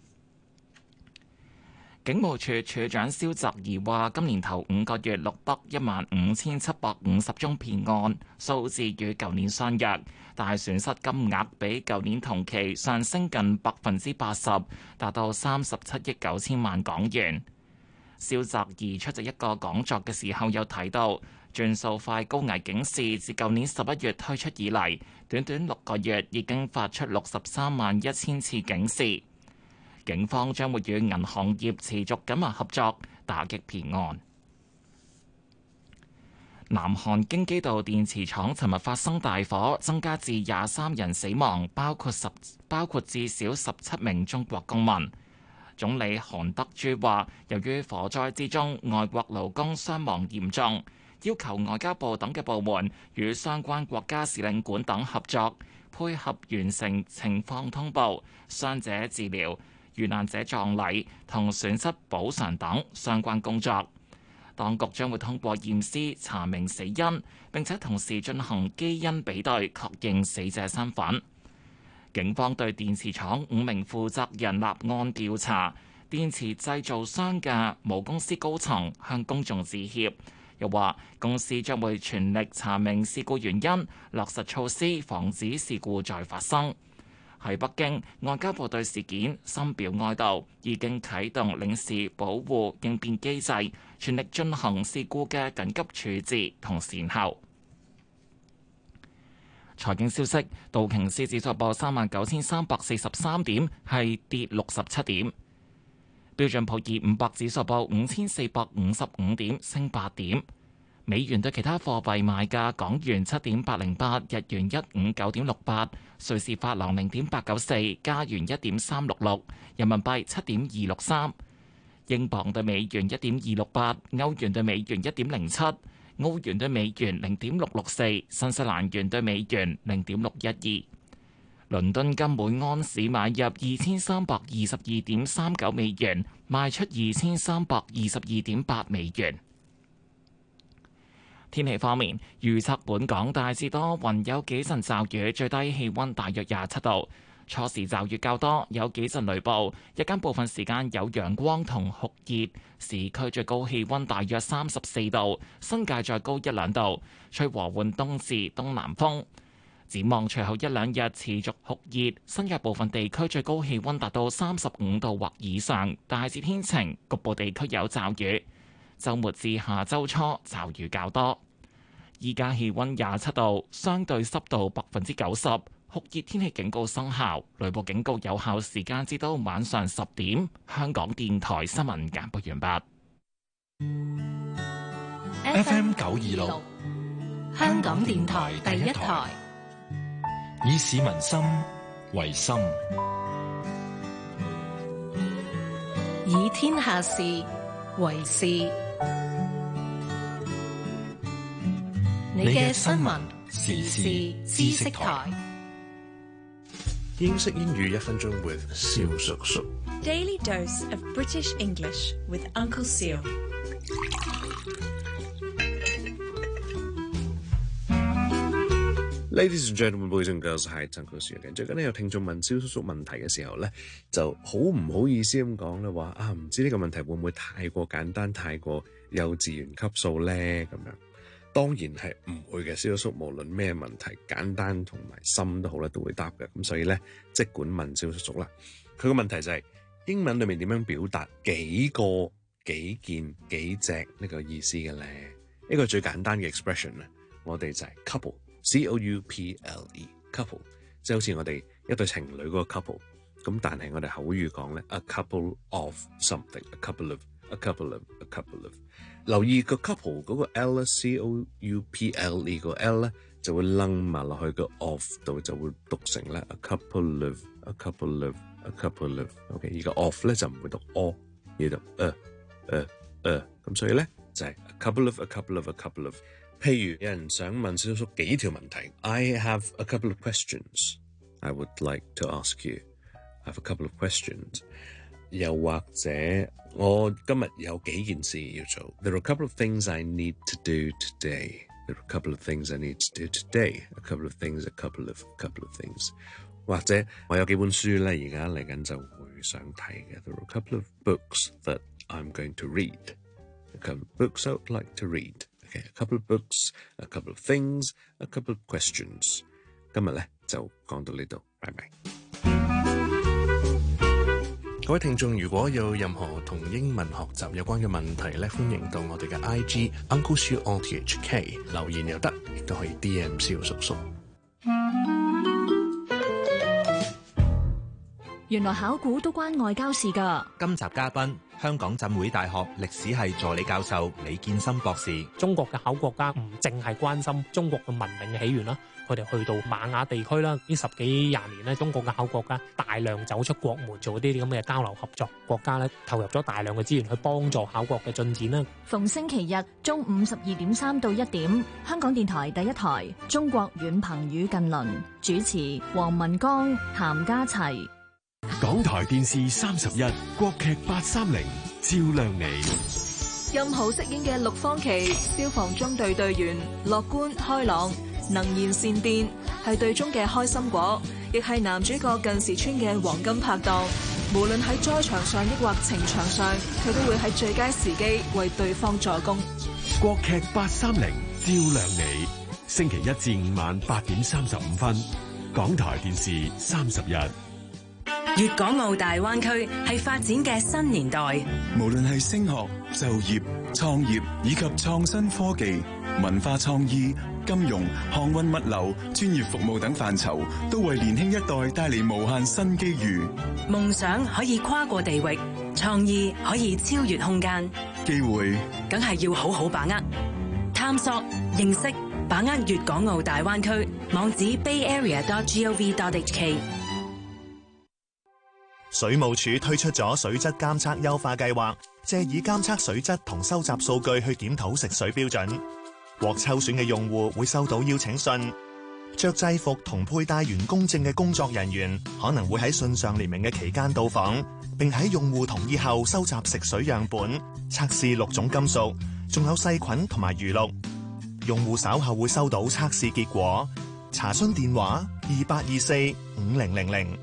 警務處處長蕭澤頤話，今年頭五個月錄得一萬五千七百五十宗騙案，數字與舊年相若，但係損失金額比舊年同期上升近百分之八十，達到三十七億九千萬港元。蕭澤頤出席一個講座嘅時候，有提到轉數快高危警示自舊年十一月推出以嚟，短短六個月已經發出六十三萬一千次警示。警方將會與銀行業持續緊密合作，打擊騙案。南韓京畿道電池廠尋日發生大火，增加至廿三人死亡，包括十包括至少十七名中國公民。總理韓德洙話，由於火災之中外國勞工傷亡嚴重，要求外交部等嘅部門與相關國家使領館等合作，配合完成情況通報、傷者治療、遇難者葬禮同損失補償等相關工作。當局將會通過驗屍查明死因，並且同時進行基因比對，確認死者身份。警方對電池廠五名負責人立案調查，電池製造商嘅母公司高層向公眾致歉，又話公司將會全力查明事故原因，落實措施防止事故再發生。喺北京，外交部對事件深表哀悼，已經啟動領事保護應變機制，全力進行事故嘅緊急處置同善後。財經消息，道瓊斯指數報三萬九千三百四十三點，係跌六十七點。標準普爾五百指數報五千四百五十五點，升八點。 美元對其他貨幣賣價：港元七點八零八，日元一五九點六八，瑞士法郎零點八九四，加元一點三六六，人民幣七點二六三，英鎊對美元一點二六八，歐元對美元一點零七，澳元對美元零點六六四，新西蘭元對美元零點六一二。倫敦金每安士買入二千三百二十二點三九美元，賣出二千三百二十二點八美元。天氣方面，預測本港大致多雲，有幾陣驟雨，最低氣溫大約廿七度。初時驟雨較多，有幾陣雷暴，日間部分時間有陽光同酷熱，市區最高氣溫大約三十四度，新界再高一兩度，吹和緩東至東南風。展望隨後一兩日持續酷熱，新界部分地區最高氣溫達到三十五度或以上，大致天晴，局部地區有驟雨。週末至下週初驟雨較多。依家氣溫廿七度，相對濕度百分之九十，酷熱天氣警告生效，雷暴警告有效時間至到晚上十點。香港電台新聞簡報完畢。 F M 九二六，香港電台第一台， 以市民心為心， 以天下事為事。你嘅新聞時事知識台， 英式英語一分鐘 with 蕭叔叔。 Daily dose of British English with Uncle Seal。 Ladies and gentlemen, boys and girls， 係 Uncle Seal 嘅。最近呢有聽眾問蕭叔叔問題嘅時候咧，就好唔好意思咁講咧，話啊唔知呢個問題會唔會太過簡單、太過幼稚園級數咧咁樣。當然係唔會嘅，蕭叔叔無論咩問題，簡單同埋深都好咧，都會答嘅。咁所以咧，即管問蕭叔叔啦。佢個問題就係、是、英文裏面點樣表達幾個、幾件、幾隻呢個意思嘅咧？一個最簡單嘅 expression 咧，我哋就係 couple，C O U P L E，couple， 即係好似我哋一對情侶嗰個 couple。咁但係我哋口語講咧 ，a couple of something，a couple of，a couple of，a couple of。留意個 couple 嗰個 L 咧 ，C O U P L E 個 L 咧就會掕埋落去個 of 度，就會讀成咧 a couple of，a couple of，a couple of。OK， 而個 of 咧就唔會讀 o， 要讀 a a a。咁所以咧就係 a couple of，a couple of，a couple of。譬如有人想問蕭叔幾條問題 ，I have a couple of questions I would like to ask you。I have a couple of questions。又或者我今日有幾件事要做 ，There are a couple of things I need to do today. There are a couple of things I need to do today. A couple of things, a couple of, a couple of things. 或者我有幾本書咧，而家嚟緊就會想睇嘅。There are a couple of books that I'm going to read. A couple of books I would like to read. Okay, a couple of books, a couple of things, a couple of questions. 今日咧就講到呢度，拜拜。各位聽眾，如果有任何同英文學習有關嘅問題咧，歡迎到我哋嘅 I G Uncle Siu O T H K 留言又得，亦都可以 D M 蕭叔叔。 原來考古都關外交事㗎。 今集嘉賓，香港浸會大學歷史系助理教授李建森博士。 中國嘅考古學家唔淨係關心中國嘅文明嘅起源啦，佢哋去到瑪雅地區啦，呢十幾廿年咧，中國嘅考古學家大量走出國門，做啲咁嘅交流合作，國家咧投入咗大量嘅資源去幫助考古嘅進展啦。 逢星期日中午十二點三到一點，香港電台第一台《中國遠朋與近鄰》，主持黃文剛、譚家齊。 港台電視三十一，國劇八三零，照亮你。 任豪飾演嘅陸方琪，消防中隊隊員，樂觀開朗，能言善辯，係隊中嘅開心果，亦係男主角近時村嘅黃金拍檔。無論喺災場上抑或情場上，佢都會喺最佳時機為對方助攻。 國劇八三零，照亮你。星期一至五晚八點三十五分，港台電視三十一。 粵港澳大灣區係發展嘅新年代， 無論係升學、就業、創業以及創新科技、文化創意、金融、航運物流、專業服務等範疇，都為年輕一代帶嚟無限新機遇。 夢想可以跨過地域，創意可以超越空間， 機會梗係要好好把握。探探索、認識、把握粵港澳大灣區，網址 bay area dot gov dot h k。 水務署推出咗水質監測優化計劃，借以監測水質同收集數據去檢討食水標準。獲抽選嘅用戶會收到邀請信，着制服同佩戴員工證嘅工作人員可能會喺信上列明嘅期間到訪，並喺用戶同意後收集食水樣本，測試六種金屬，仲有細菌同埋餘氯。用戶稍後會收到測試結果。查詢電話二八二四五零零零。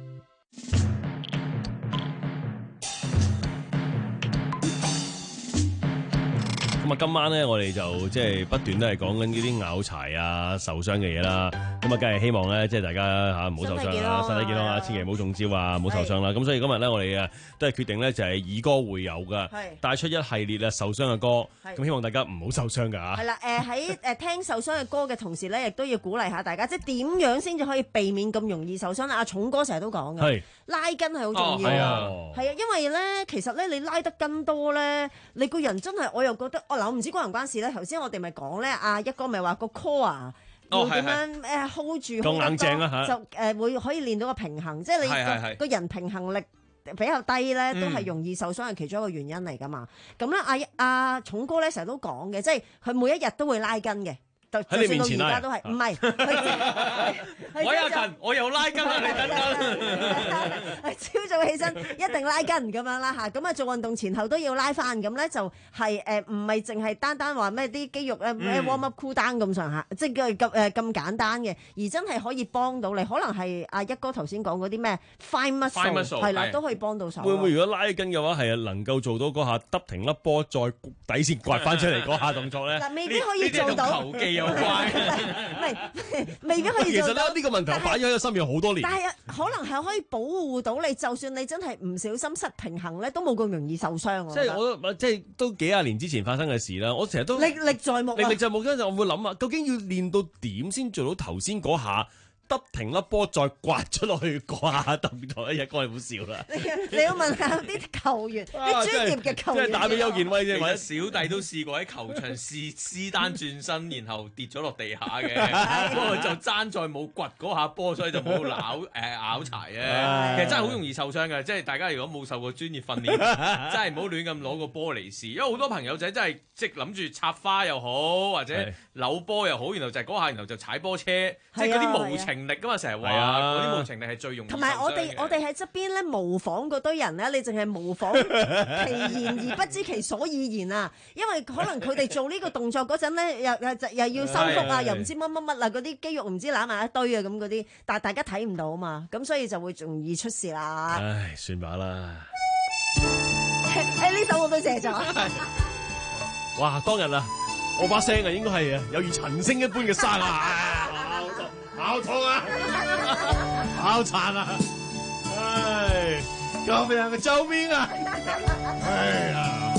咁啊，今晚咧，我哋就即係不斷都係講緊呢啲拗柴啊、受傷嘅嘢啦。咁啊，梗係希望咧，即係大家嚇唔好受傷啦，身體健康啊，千祈唔好中招啊，唔好受傷啦。咁所以今日咧，我哋啊都係決定咧，就係以歌會友噶，帶出一系列啊受傷嘅歌。咁希望大家唔好受傷㗎嚇。 係啦，誒喺誒聽受傷嘅歌嘅同時咧，亦都要鼓勵下大家，即係點樣先至可以避免咁容易受傷咧？阿重哥成日都講嘅，拉筋係好重要啊。係啊，因為咧，其實咧，你拉得筋多咧，你個人真係我又覺得。我唔知關唔關事咧？頭先我哋咪講咧，阿一哥咪話個 core 啊，要點樣誒 hold 住， 夠硬淨啊就誒會可以練到個平衡，即係你個人平衡力比較低咧，都係容易受傷嘅其中一個原因嚟噶嘛。咁咧，阿阿重哥咧成日都講嘅，即係佢每一日都會拉筋嘅。 喺你面前拉，都係唔係？ 我有勤，我有拉筋啊！你等等， 朝早起身一定拉筋咁樣啦嚇，咁啊做運動前後都要拉翻，咁咧就係誒唔係淨係單單話咩啲肌肉咧咩 warm up cool down 咁上下，即係咁誒咁簡單嘅，而真係可以幫到你。可能係阿一哥頭先講嗰啲咩 fine muscle 係啦，都可以幫到手。 會唔會如果拉筋嘅話係能夠做到嗰下揼停粒波再底線刮翻出嚟嗰下動作咧？ 嗱，未必可以做到。 球技有關， 唔係未必可以做到。 其實咧呢個問題擺咗喺個心入好多年。 但係可能係可以保護到你，就算你真係唔小心失平衡咧，都冇咁容易受傷。 即係我即係都幾廿年之前發生嘅事啦。我成日都歷歷在目。 歷歷在目嗰陣，我會諗啊，究竟要練到點先做到頭先嗰下？得停粒波再刮出落去嗰下動作，一日哥你唔好笑啦！ 你要問下啲球員，啲專業嘅球員， 即係打俾邱健威啫。 或者小弟都試過喺球場試施單轉身，然後跌咗落地下嘅，不過就爭在冇掘嗰下波，所以就冇拗誒拗柴啊！其實真係好容易受傷嘅，即係大家如果冇受過專業訓練，真係唔好亂咁攞個波嚟試，因為好多朋友仔真係即係諗住插花又好，或者扭波又好，然後就係嗰下，然後就踩波車，即係嗰啲無情力噶嘛，成日話嗰啲無情力係最容易受傷嘅。同埋我哋我哋喺側邊咧模仿嗰堆人咧，你淨係模仿其言而不知其所以然啊！因為可能佢哋做呢個動作嗰陣咧，又又又要收腹啊，又唔知乜乜乜啊，嗰啲肌肉唔知攬埋一堆啊咁嗰啲，但係大家睇唔到啊嘛，咁所以就會容易出事啦。 唉，算吧啦。 誒呢首我都寫咗。 哇！當日啊，我把聲啊應該係啊有如陳星一般嘅沙啞。好痛啊！好慘啊！唉，救命啊！救命啊！哎呀！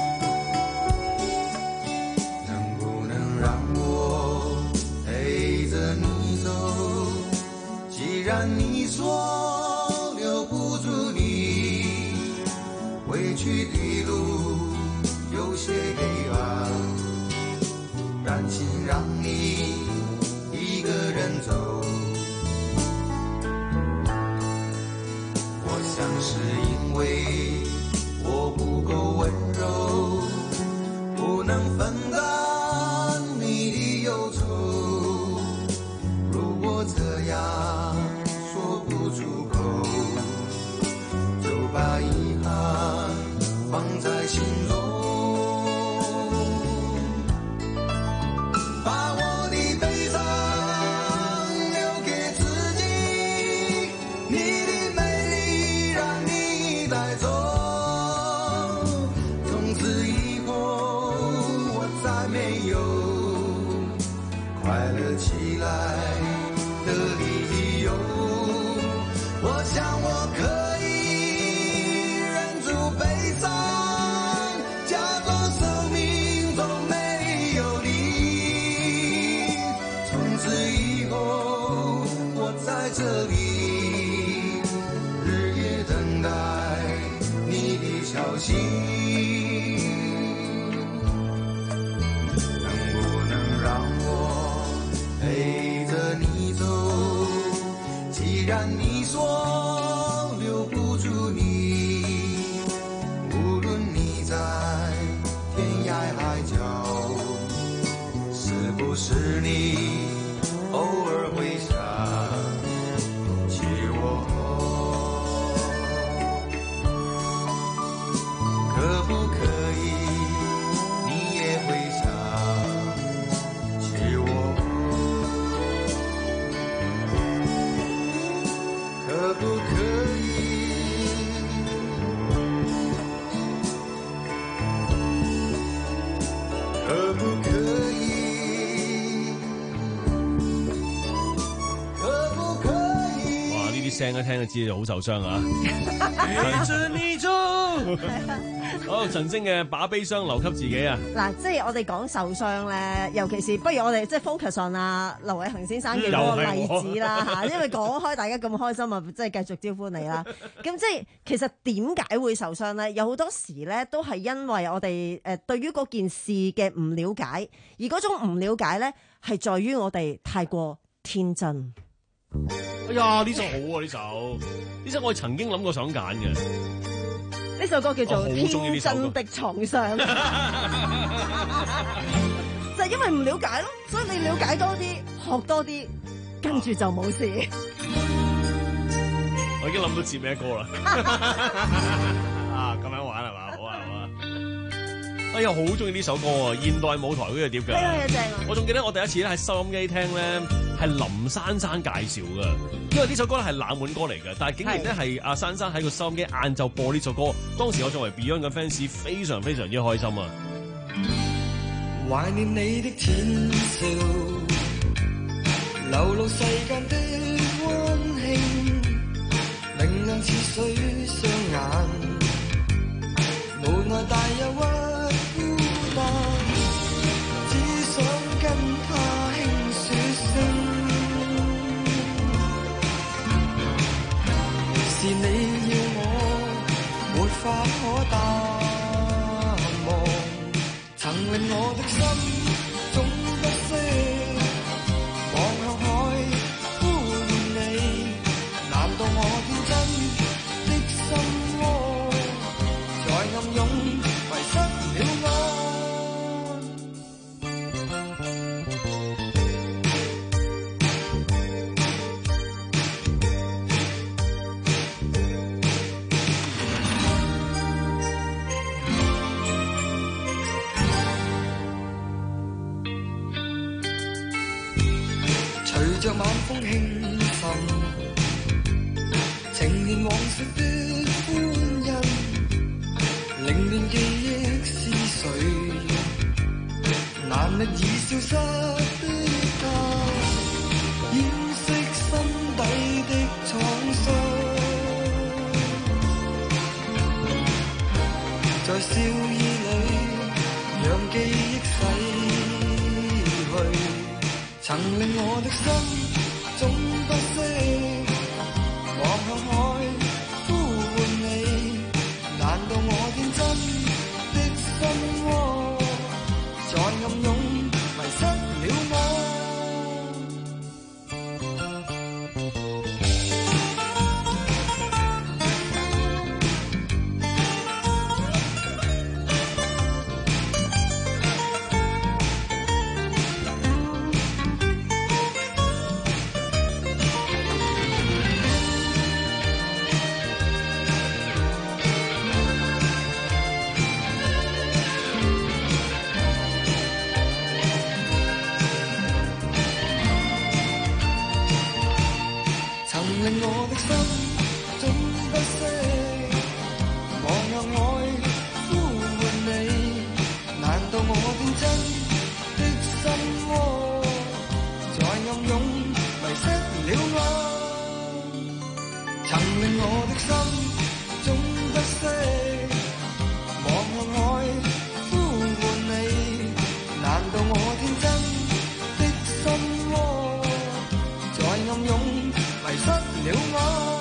能不能讓我陪着你走？既然你說留不住你，回去的路有些黑暗，擔心讓你一個人走，我想是因為我不夠溫柔，不能分擔你的憂愁。如果這樣說不出口，就把遺憾放在心中。消息，能不聲一聽就知你好受傷啊！ 陪着你走。 好，陳星嘅把悲傷留給自己啊！ 嗱，即係我哋講受傷咧，尤其是不如我哋即係 focus on 啊劉偉恒先生嘅嗰個例子啦嚇，因為講開大家咁開心啊，即係繼續招呼你啦。咁即係其實點解會受傷咧？有好多時咧都係因為我哋誒對於嗰件事嘅唔了解，而嗰種唔了解咧係在於我哋太過天真。 哎呀，呢首好啊！呢首呢首我曾經諗過想揀嘅。 呢首歌叫做《天真的創傷》，就係因為唔了解咯，所以你了解多啲，學多啲，跟住就冇事。 我已經諗到接咩歌啦。啊，咁樣玩係嘛？好啊，好啊。哎呀，好中意呢首歌啊！現代舞台嗰隻碟㗎。 係啊，正啊！ 我仲記得我第一次咧喺收音機聽咧，係林珊珊介紹㗎。因為呢首歌咧係冷門歌嚟嘅，但係竟然咧係阿珊珊喺個收音機晏晝播呢首歌，當時我作為 Beyond 嘅 fans 非常非常之開心啊！ 懷念你的淺笑，流露世間的溫馨，明亮似水雙眼，無奈大憂鬱孤單，只想跟他輕說聲。是你要我沒法可淡忘，曾令我的心總不息，望向海呼喚你，難道我天真的心窩在暗湧迷失了我？着晚風輕滲，情年往昔的歡欣，凌亂記憶是誰？難歷已消失的他，掩飾心底的創傷，在笑意裏讓記憶逝去。曾令我的心總不息，望向海呼喚你，難道我天真的心窩在暗湧迷失了我？令我的心總不息，望向海呼喚你，難道我天真的心窩在暗湧迷失了我？曾令我的心總不息，望向海呼喚你，難道我天真的心窩在暗湧迷失了我？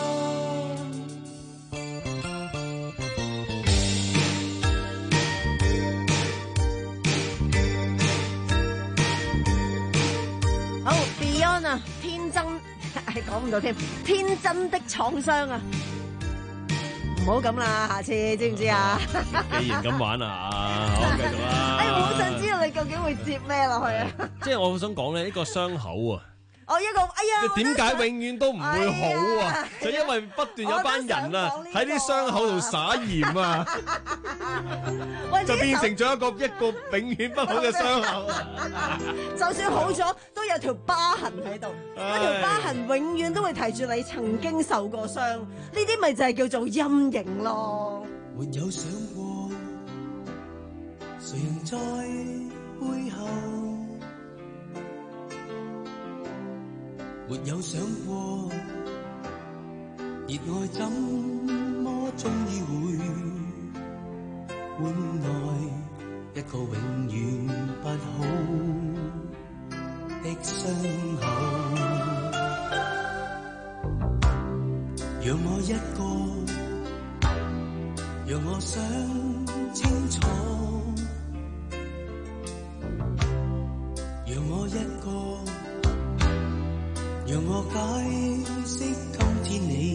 好 Beyond 啊，天真係講唔到添，天真的創傷啊！唔好咁啦，下次知唔知啊？ 既然咁玩啊，好繼續啦。 哎，我好想知道你究竟會接咩落去啊？ 即係我好想講咧，呢個傷口啊。 哦，一個哎呀， 點解永遠都唔會好啊？就因為不斷有班人啊喺啲傷口度撒鹽啊，就變成咗一個一個永遠不好嘅傷口啊！ 就算好咗，都有條疤痕喺度，嗰條疤痕永遠都會提住你曾經受過傷，呢啲咪就係叫做陰影咯。 沒有想過，誰人在背後？沒有想過， 熱愛怎麼終於會換來一個永遠不好的傷口？讓我一個，讓我想清楚，讓我一個，讓我解釋今天你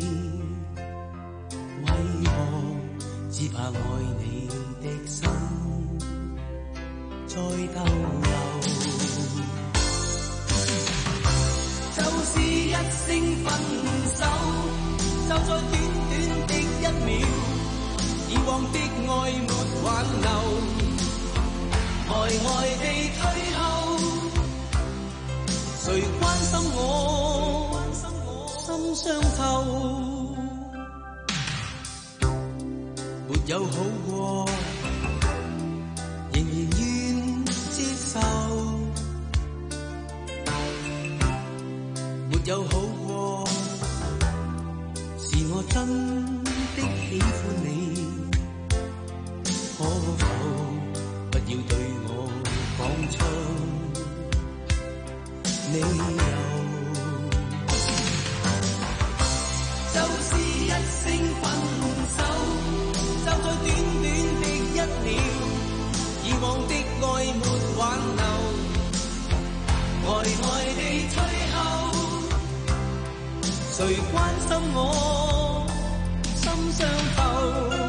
為何只怕愛你的心再逗留，就是一聲分手，就在短短的一秒，以往的愛沒挽留，呆呆地退後，誰關心我心傷透？沒有好過，仍然願接受，沒有好過，是我真的喜歡你，可否不要對我講出理由？就是一聲分手，就在短短的一秒，以往的愛沒挽留，呆呆地退後，誰關心我心傷透？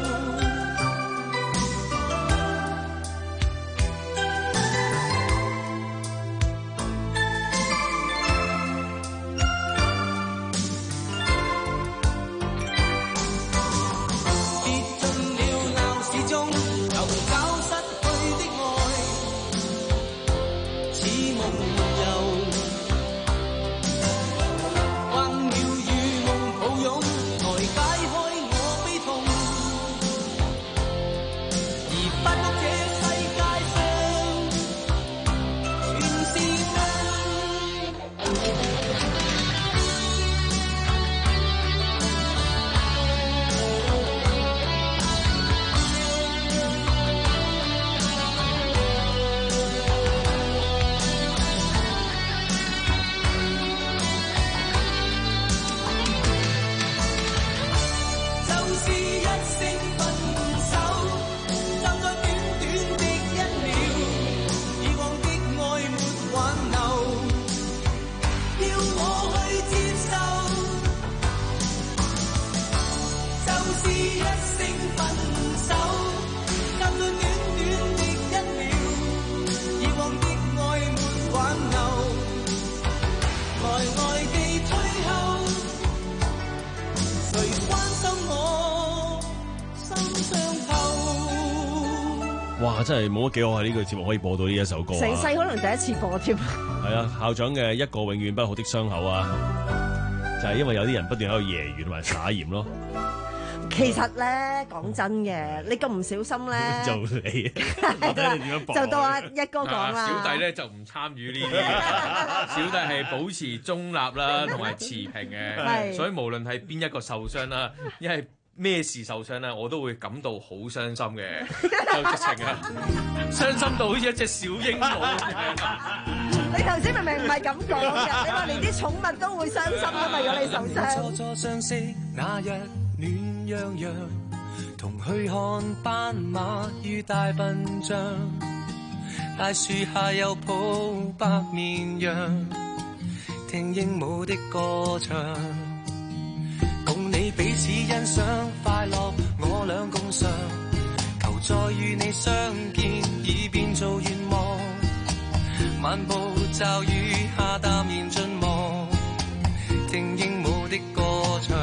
哇！真係冇乜幾好喺呢個節目可以播到呢一首歌， 成世可能第一次播添。 係啊，校長嘅一個永遠不好的傷口啊，就係因為有啲人不斷喺度揶揄同埋撒鹽咯。 其實咧，講真嘅，你咁唔小心咧， 就你，我睇你點樣就到阿一哥講啦。 小弟咧就唔參與呢啲嘅，小弟係保持中立啦，同埋持平嘅，所以無論係邊一個受傷啦，因為咩事受傷咧，我都會感到好傷心嘅，就直情啊，傷心到好似一隻小鸚鵡咁樣。 你頭先明明唔係咁講嘅，你話連啲寵物都會傷心啊嘛，如果你受傷。 初初相識那日暖洋洋，同去看斑馬與大笨象，大樹下有抱白綿羊，聽鸚鵡的歌唱。共你彼此欣賞快樂，我倆共嘗。求再與你相見，已變做願望。漫步驟雨下淡然進望，聽鸚鵡的歌唱。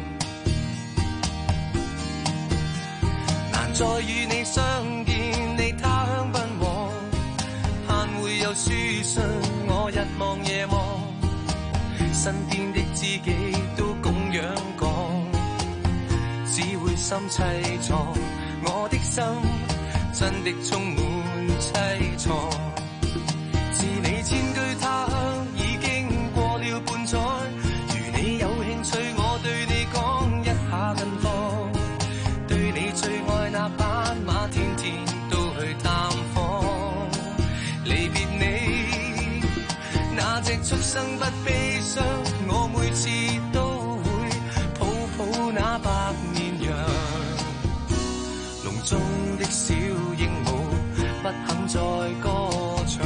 難再與你相見，你他鄉奔往。盼會有書信，我日望夜望。身邊的知己都共樣講，只會心凄愴，我的心真的充滿凄愴。自你遷居他鄉已經過了半載，如你有興趣，我對你講最愛那斑馬，天天都去探訪。離別你，那隻畜生不悲傷，我每次都會抱抱那白綿羊。籠中的小鸚鵡不肯再歌唱，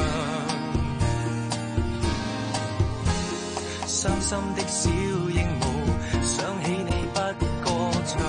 傷心的小鸚鵡想起你不歌唱。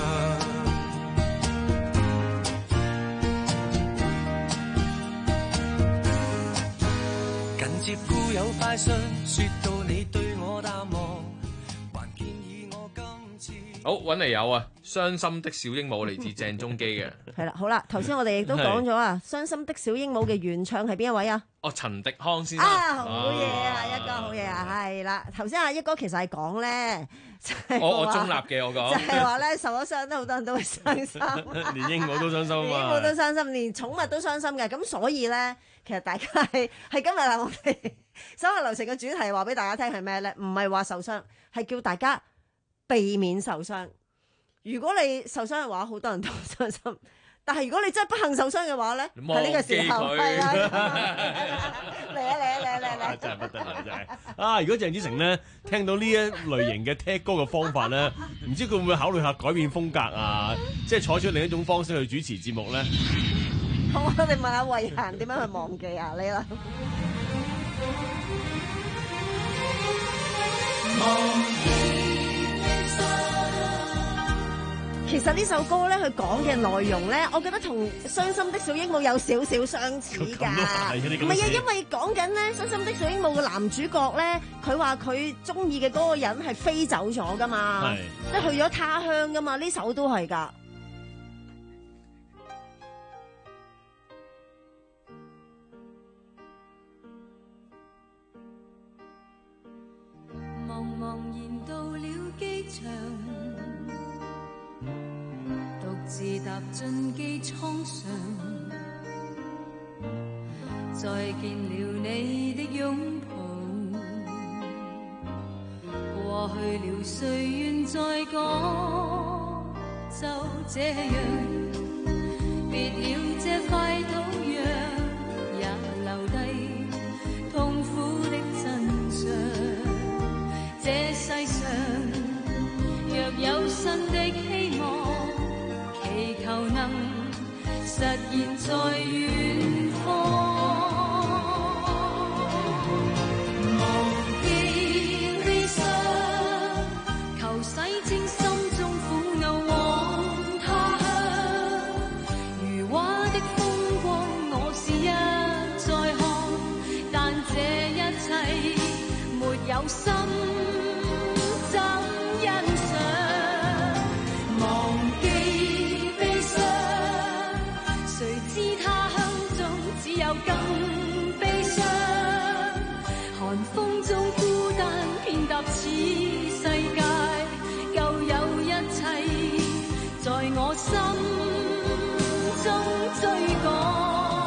近接固有快訊，說到你對我淡忘，還建議我今次。 好，揾嚟有啊！傷心的小鸚鵡嚟自鄭中基嘅。 係啦，好啦，頭先我哋亦都講咗啊，傷心的小鸚鵡嘅原唱係邊一位啊？ 哦，陳迪康先生。 啊，好嘢啊，一哥好嘢啊，係啦。頭先阿一哥其實係講咧， 我我中立嘅，我講就係話咧，受咗傷都好多人都會傷心， 連鸚鵡都傷心啊嘛， 鸚鵡都傷心，連寵物都傷心嘅。咁所以咧，其實大家係係今日啊，我哋手下留情嘅主題話俾大家聽係咩咧？唔係話受傷，係叫大家避免受傷。如果你受傷嘅話，好多人都傷心。但係如果你真係不幸受傷嘅話咧，喺呢個時候係啊，嚟啊嚟啊嚟啊嚟啊！ 真係不得了真係啊！如果鄭子誠咧聽到呢一類型嘅踢歌嘅方法咧，唔知佢會唔會考慮下改變風格啊？即係採取另一種方式去主持節目咧？ 好，我哋問下慧嫻點樣去忘記啊？你啦。其實呢首歌咧，佢講嘅內容咧，我覺得同《傷心的小鸚鵡》有少少相似㗎。唔係啊，因為講緊咧《傷心的小鸚鵡》嘅男主角咧，佢話佢中意嘅嗰個人係飛走咗㗎嘛，即係去咗他鄉㗎嘛。呢首都係㗎。 茫茫然到了機場，獨自踏進機艙上，再見了你的擁抱，過去了誰願再講，就這樣別了這塊土壤，也留低痛苦的真相。這世上若有新的希望，祈求能實現在遠方。忘記悲傷，求洗清心中苦惱往他鄉。如畫的風光，我是一再看，但這一切沒有心。更悲傷，寒風中孤單遍踏此世界，舊有一切在我心中追趕。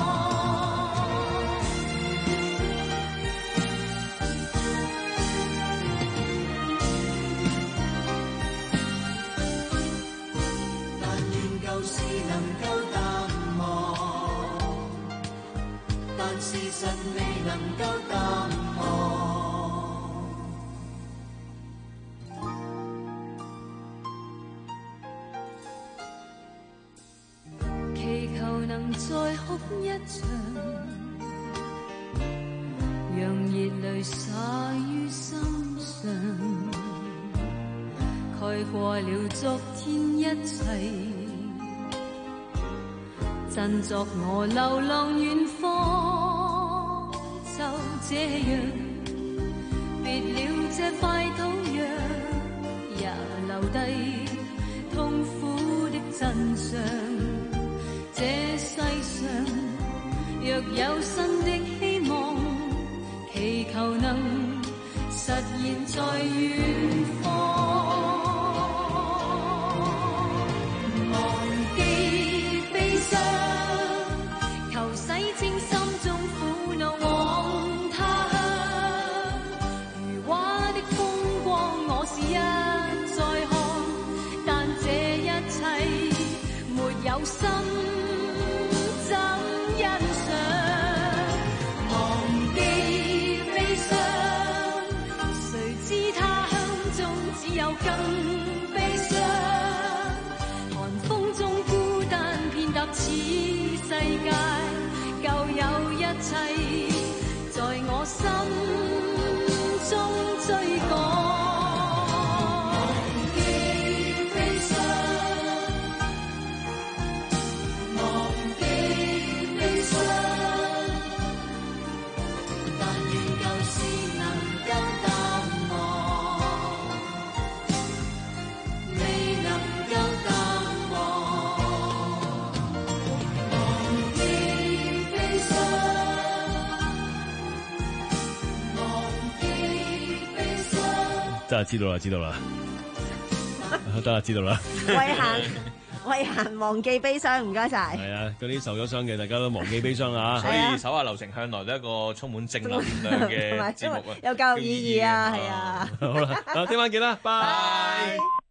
但願舊事能夠淡忘，但事實未能夠淡忘。祈求能再哭一場，讓熱淚灑於心上，蓋過了昨天一切。振作我流浪遠方，就這樣別了這塊土壤，也留低痛苦的真相。這世上若有新的希望，祈求能實現在遠方。有有心怎欣賞？忘記悲傷，誰知他鄉中只有更悲傷。寒風中孤單遍踏此世界，舊有一切在我心中追趕。 得啦，知道啦，知道啦，得啦，知道啦。 慧嫻，慧嫻忘記悲傷，唔該晒。 係啊，嗰啲受咗傷嘅，大家都忘記悲傷啊！ 所以手下留情向來都係一個充滿正能量嘅節目啊， 有教育意義啊，係啊。 好啦，聽晚見啦，拜。